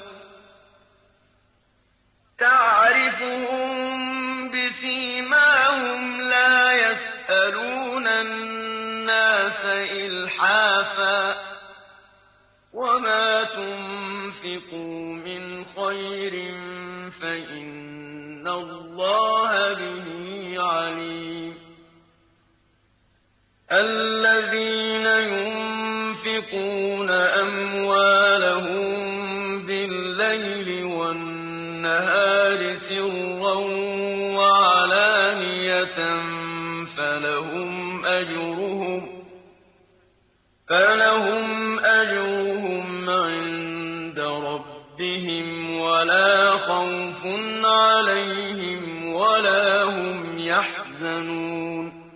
تعرفهم بسيماهم لا يسألون الناس إلحافا وما تنفقوا من خير فإن الله به عليم الذين ينفقون أموالهم بالليل والنهار سرا وعلانية فلهم أجرهم فلهم أجرهم عند ربهم ولا خوف عليهم ولا هم يحزنون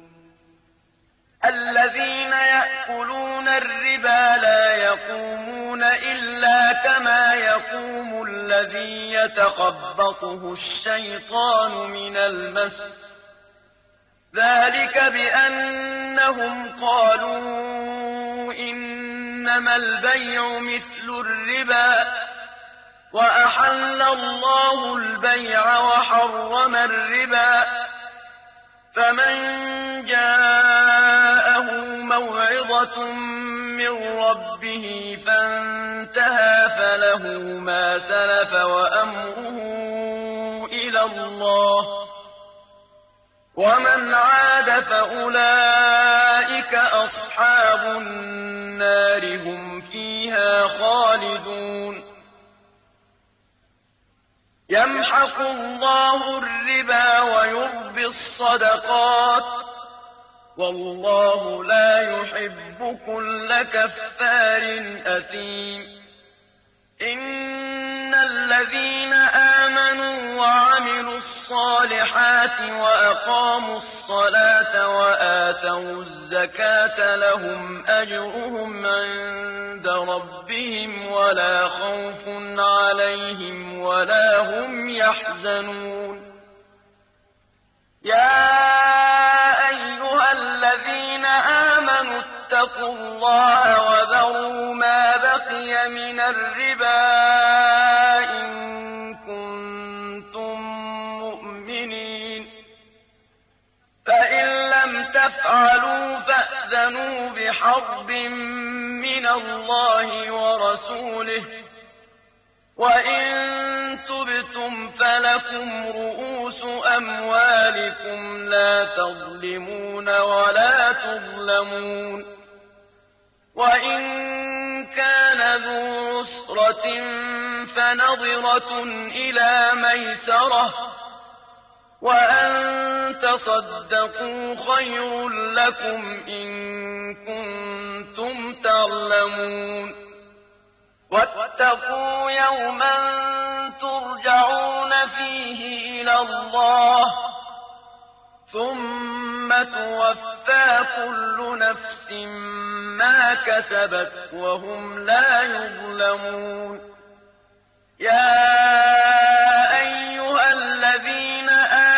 الذين يأكلون الربا لا يقومون إلا كما يقوم الذي يتخبطه الشيطان من المس ذلك بأنهم قالوا إنما البيع مثل الربا وأحل الله البيع وحرم الربا فمن جاءه موعظة من ربه فانتهى فله ما سلف وأمره إلى الله ومن عاد فأولئك أصحاب النار هم فيها خالدون يمحق الله الربا ويربي الصدقات والله لا يحب كل كفار أثيم إن الذين آمنوا وعملوا الصالحات وأقاموا الصلاة وآتوا الزكاة لهم أجرهم عند ربهم ولا خوف عليهم ولا هم يحزنون يا أيها الذين آمنوا اتقوا الله وذروا ما بقي من الربا إن كنتم مؤمنين فإن لم تفعلوا فأذنوا بحرب من الله ورسوله وإن تبتم فلكم رؤوس أموالكم لا تظلمون ولا تظلمون وإن كان ذو عسرة فنظرة إلى ميسرة وأن تصدقوا خير لكم إن كنتم تعلمون واتقوا يوما ترجعون فيه إلى الله ثم توفى كل نفس ما كسبت وهم لا يظلمون يا أيها الذين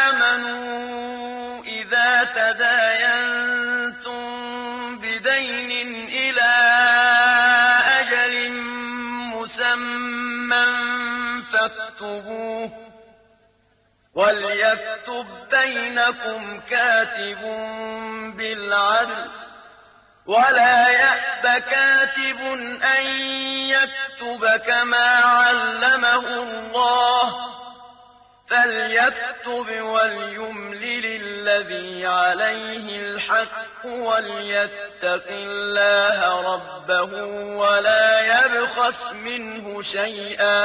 آمنوا إذا تداينتم بدين إلى أجل مسمى فاكتبوه وليكتب بينكم كاتب بالعدل ولا يأب كاتب أن يكتب كما علمه الله فليكتب وليملل الذي عليه الحق وليتق الله ربه ولا يبخس منه شيئا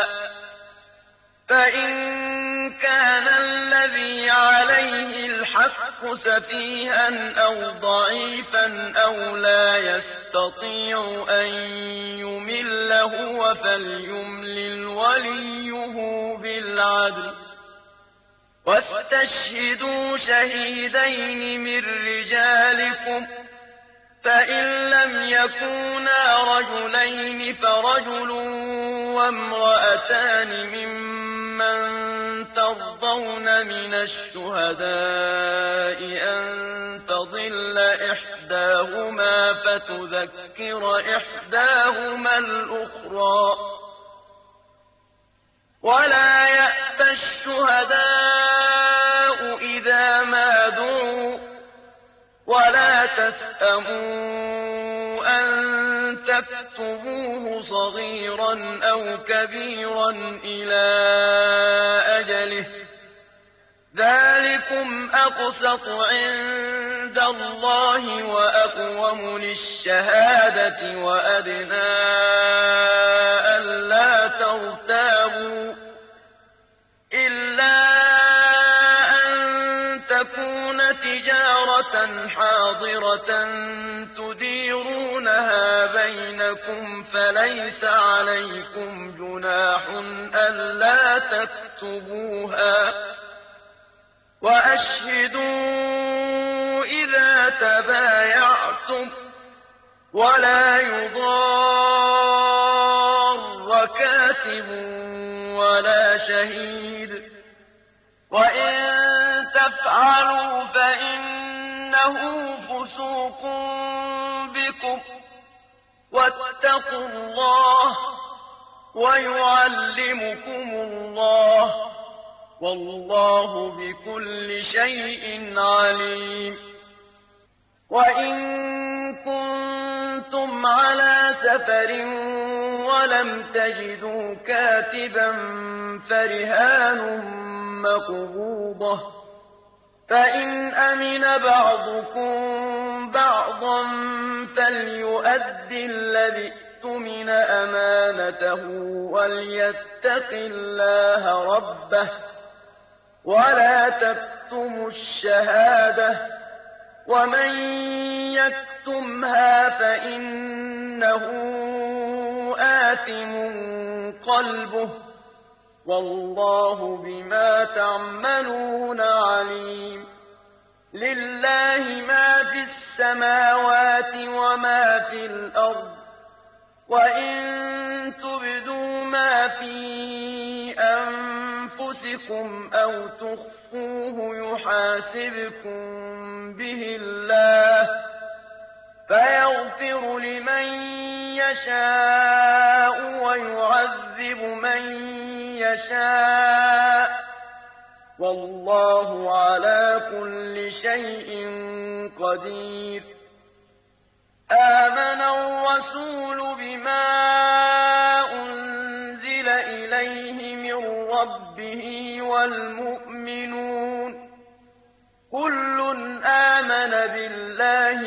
فإن كان الذي عليه الحق سفيها أو ضعيفا أو لا يستطيع أن يمل هو فليملل وليه بالعدل واستشهدوا شهيدين من رجالكم فإن لم يكونا رجلين فرجل وامرأتان ممن ترضون من الشهداء أن تضل إحداهما فتذكر إحداهما الأخرى ولا يأتى الشهداء إذا ما دعوا ولا تسأموا أن تكتبوه صغيرا أو كبيرا إلى أجله ذَٰلِكُمْ أَقْسَطُ عِندَ اللَّهِ وَأَقْوَمُ لِلشَّهَادَةِ وَأَدْنَىٰ أَلَّا تَرْتَابُوا ۖ إِلَّا أَن تَكُونَ تِجَارَةً حَاضِرَةً تُدِيرُونَهَا بَيْنَكُمْ فَلَيْسَ عَلَيْكُمْ جُنَاحٌ أَلَّا تَكْتُبُوهَا ۗ وَأَشْهِدُوا إِذَا تَبَايَعْتُمْ ۚ وَلَا يُضَارَّ كَاتِبٌ وَلَا شَهِيدٌ ۚ وَإِن تَفْعَلُوا فَإِنَّهُ فُسُوقٌ بِكُمْ ۗ وَاتَّقُوا اللَّهَ ۖ وَيُعَلِّمُكُمُ اللَّهُ ۗ وَاللَّهُ بِكُلِّ شَيْءٍ عَلِيمٌ وَإِن كُنتُمْ عَلَىٰ سَفَرٍ وَلَمْ تَجِدُوا كَاتِبًا فَرِهَانٌ مَّقْبُوضَةٌ ۖ فَإِنْ أَمِنَ بَعْضُكُم بَعْضًا فَلْيُؤَدِّ الَّذِي اؤْتُمِنَ أَمَانَتَهُ وَلْيَتَّقِ اللَّهَ رَبَّهُ ۗ وَلَا تَكْتُمُوا الشَّهَادَةَ ۚ وَمَن يَكْتُمْهَا فَإِنَّهُ آثِمٌ قَلْبُهُ ۗ وَاللَّهُ بِمَا تَعْمَلُونَ عَلِيمٌ لِّلَّهِ مَا فِي السَّمَاوَاتِ وَمَا فِي الْأَرْضِ ۖ وَإِن تُبْدُوا مَا فِي أَنفُسِكُمْ أَوْ تُخْفُوهُ يُحَاسِبْكُم بِهِ اللَّهُ ۖ فَيَغْفِرُ لِمَن يَشَاءُ وَيُعَذِّبُ مَن يَشَاءُ ۗ وَاللَّهُ عَلَىٰ كُلِّ شَيْءٍ قَدِيرٌ آمَنَ الرَّسُولُ بِمَا أُنزِلَ إِلَيْهِ مِن رَّبِّهِ وَالْمُؤْمِنُونَ ۖ كُلٌّ آمَنَ بِاللَّهِ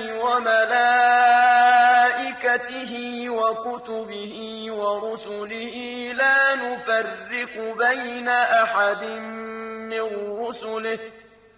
وَمَلَائِكَتِهِ وَكُتُبِهِ وَرُسُلِهِ لَا نُفَرِّقُ بَيْنَ أَحَدٍ مِّن رُّسُلِهِ ۚ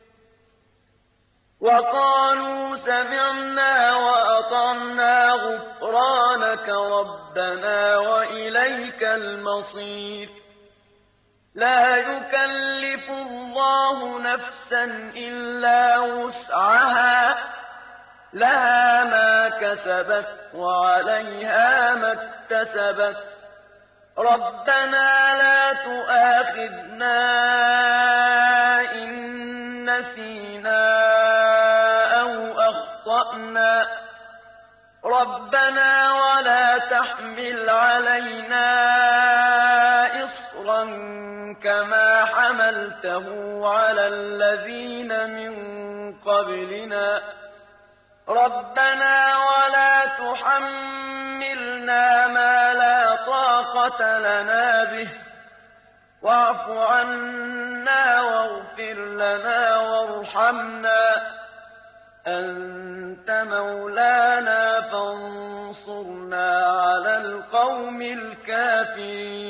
وَقَالُوا سَمِعْنَا وَأَطَعْنَا غُفْرَانَكَ رَبَّنَا وَإِلَيْكَ الْمَصِيرُ لَا يُكَلِّفُ اللَّهُ نَفْسًا إِلَّا وُسْعَهَا ۚ لَهَا مَا كَسَبَتْ وَعَلَيْهَا مَا اكْتَسَبَتْ ۗ رَبَّنَا لَا تُؤَاخِذْنَا إِن نَّسِينَا أَوْ أَخْطَأْنَا ۚ رَبَّنَا وَلَا تَحْمِلْ عَلَيْنَا إِصْرًا كَمَا حَمَلْتَهُ عَلَى الَّذِينَ مِن قَبْلِنَا ۚ رَبَّنَا وَلَا تُحَمِّلْنَا مَا لَا طَاقَةَ لَنَا بِهِ ۖ وَاعْفُ عَنَّا وَاغْفِرْ لَنَا وَارْحَمْنَا ۚ أَنتَ مَوْلَانَا فَانصُرْنَا عَلَى الْقَوْمِ الْكَافِرِينَ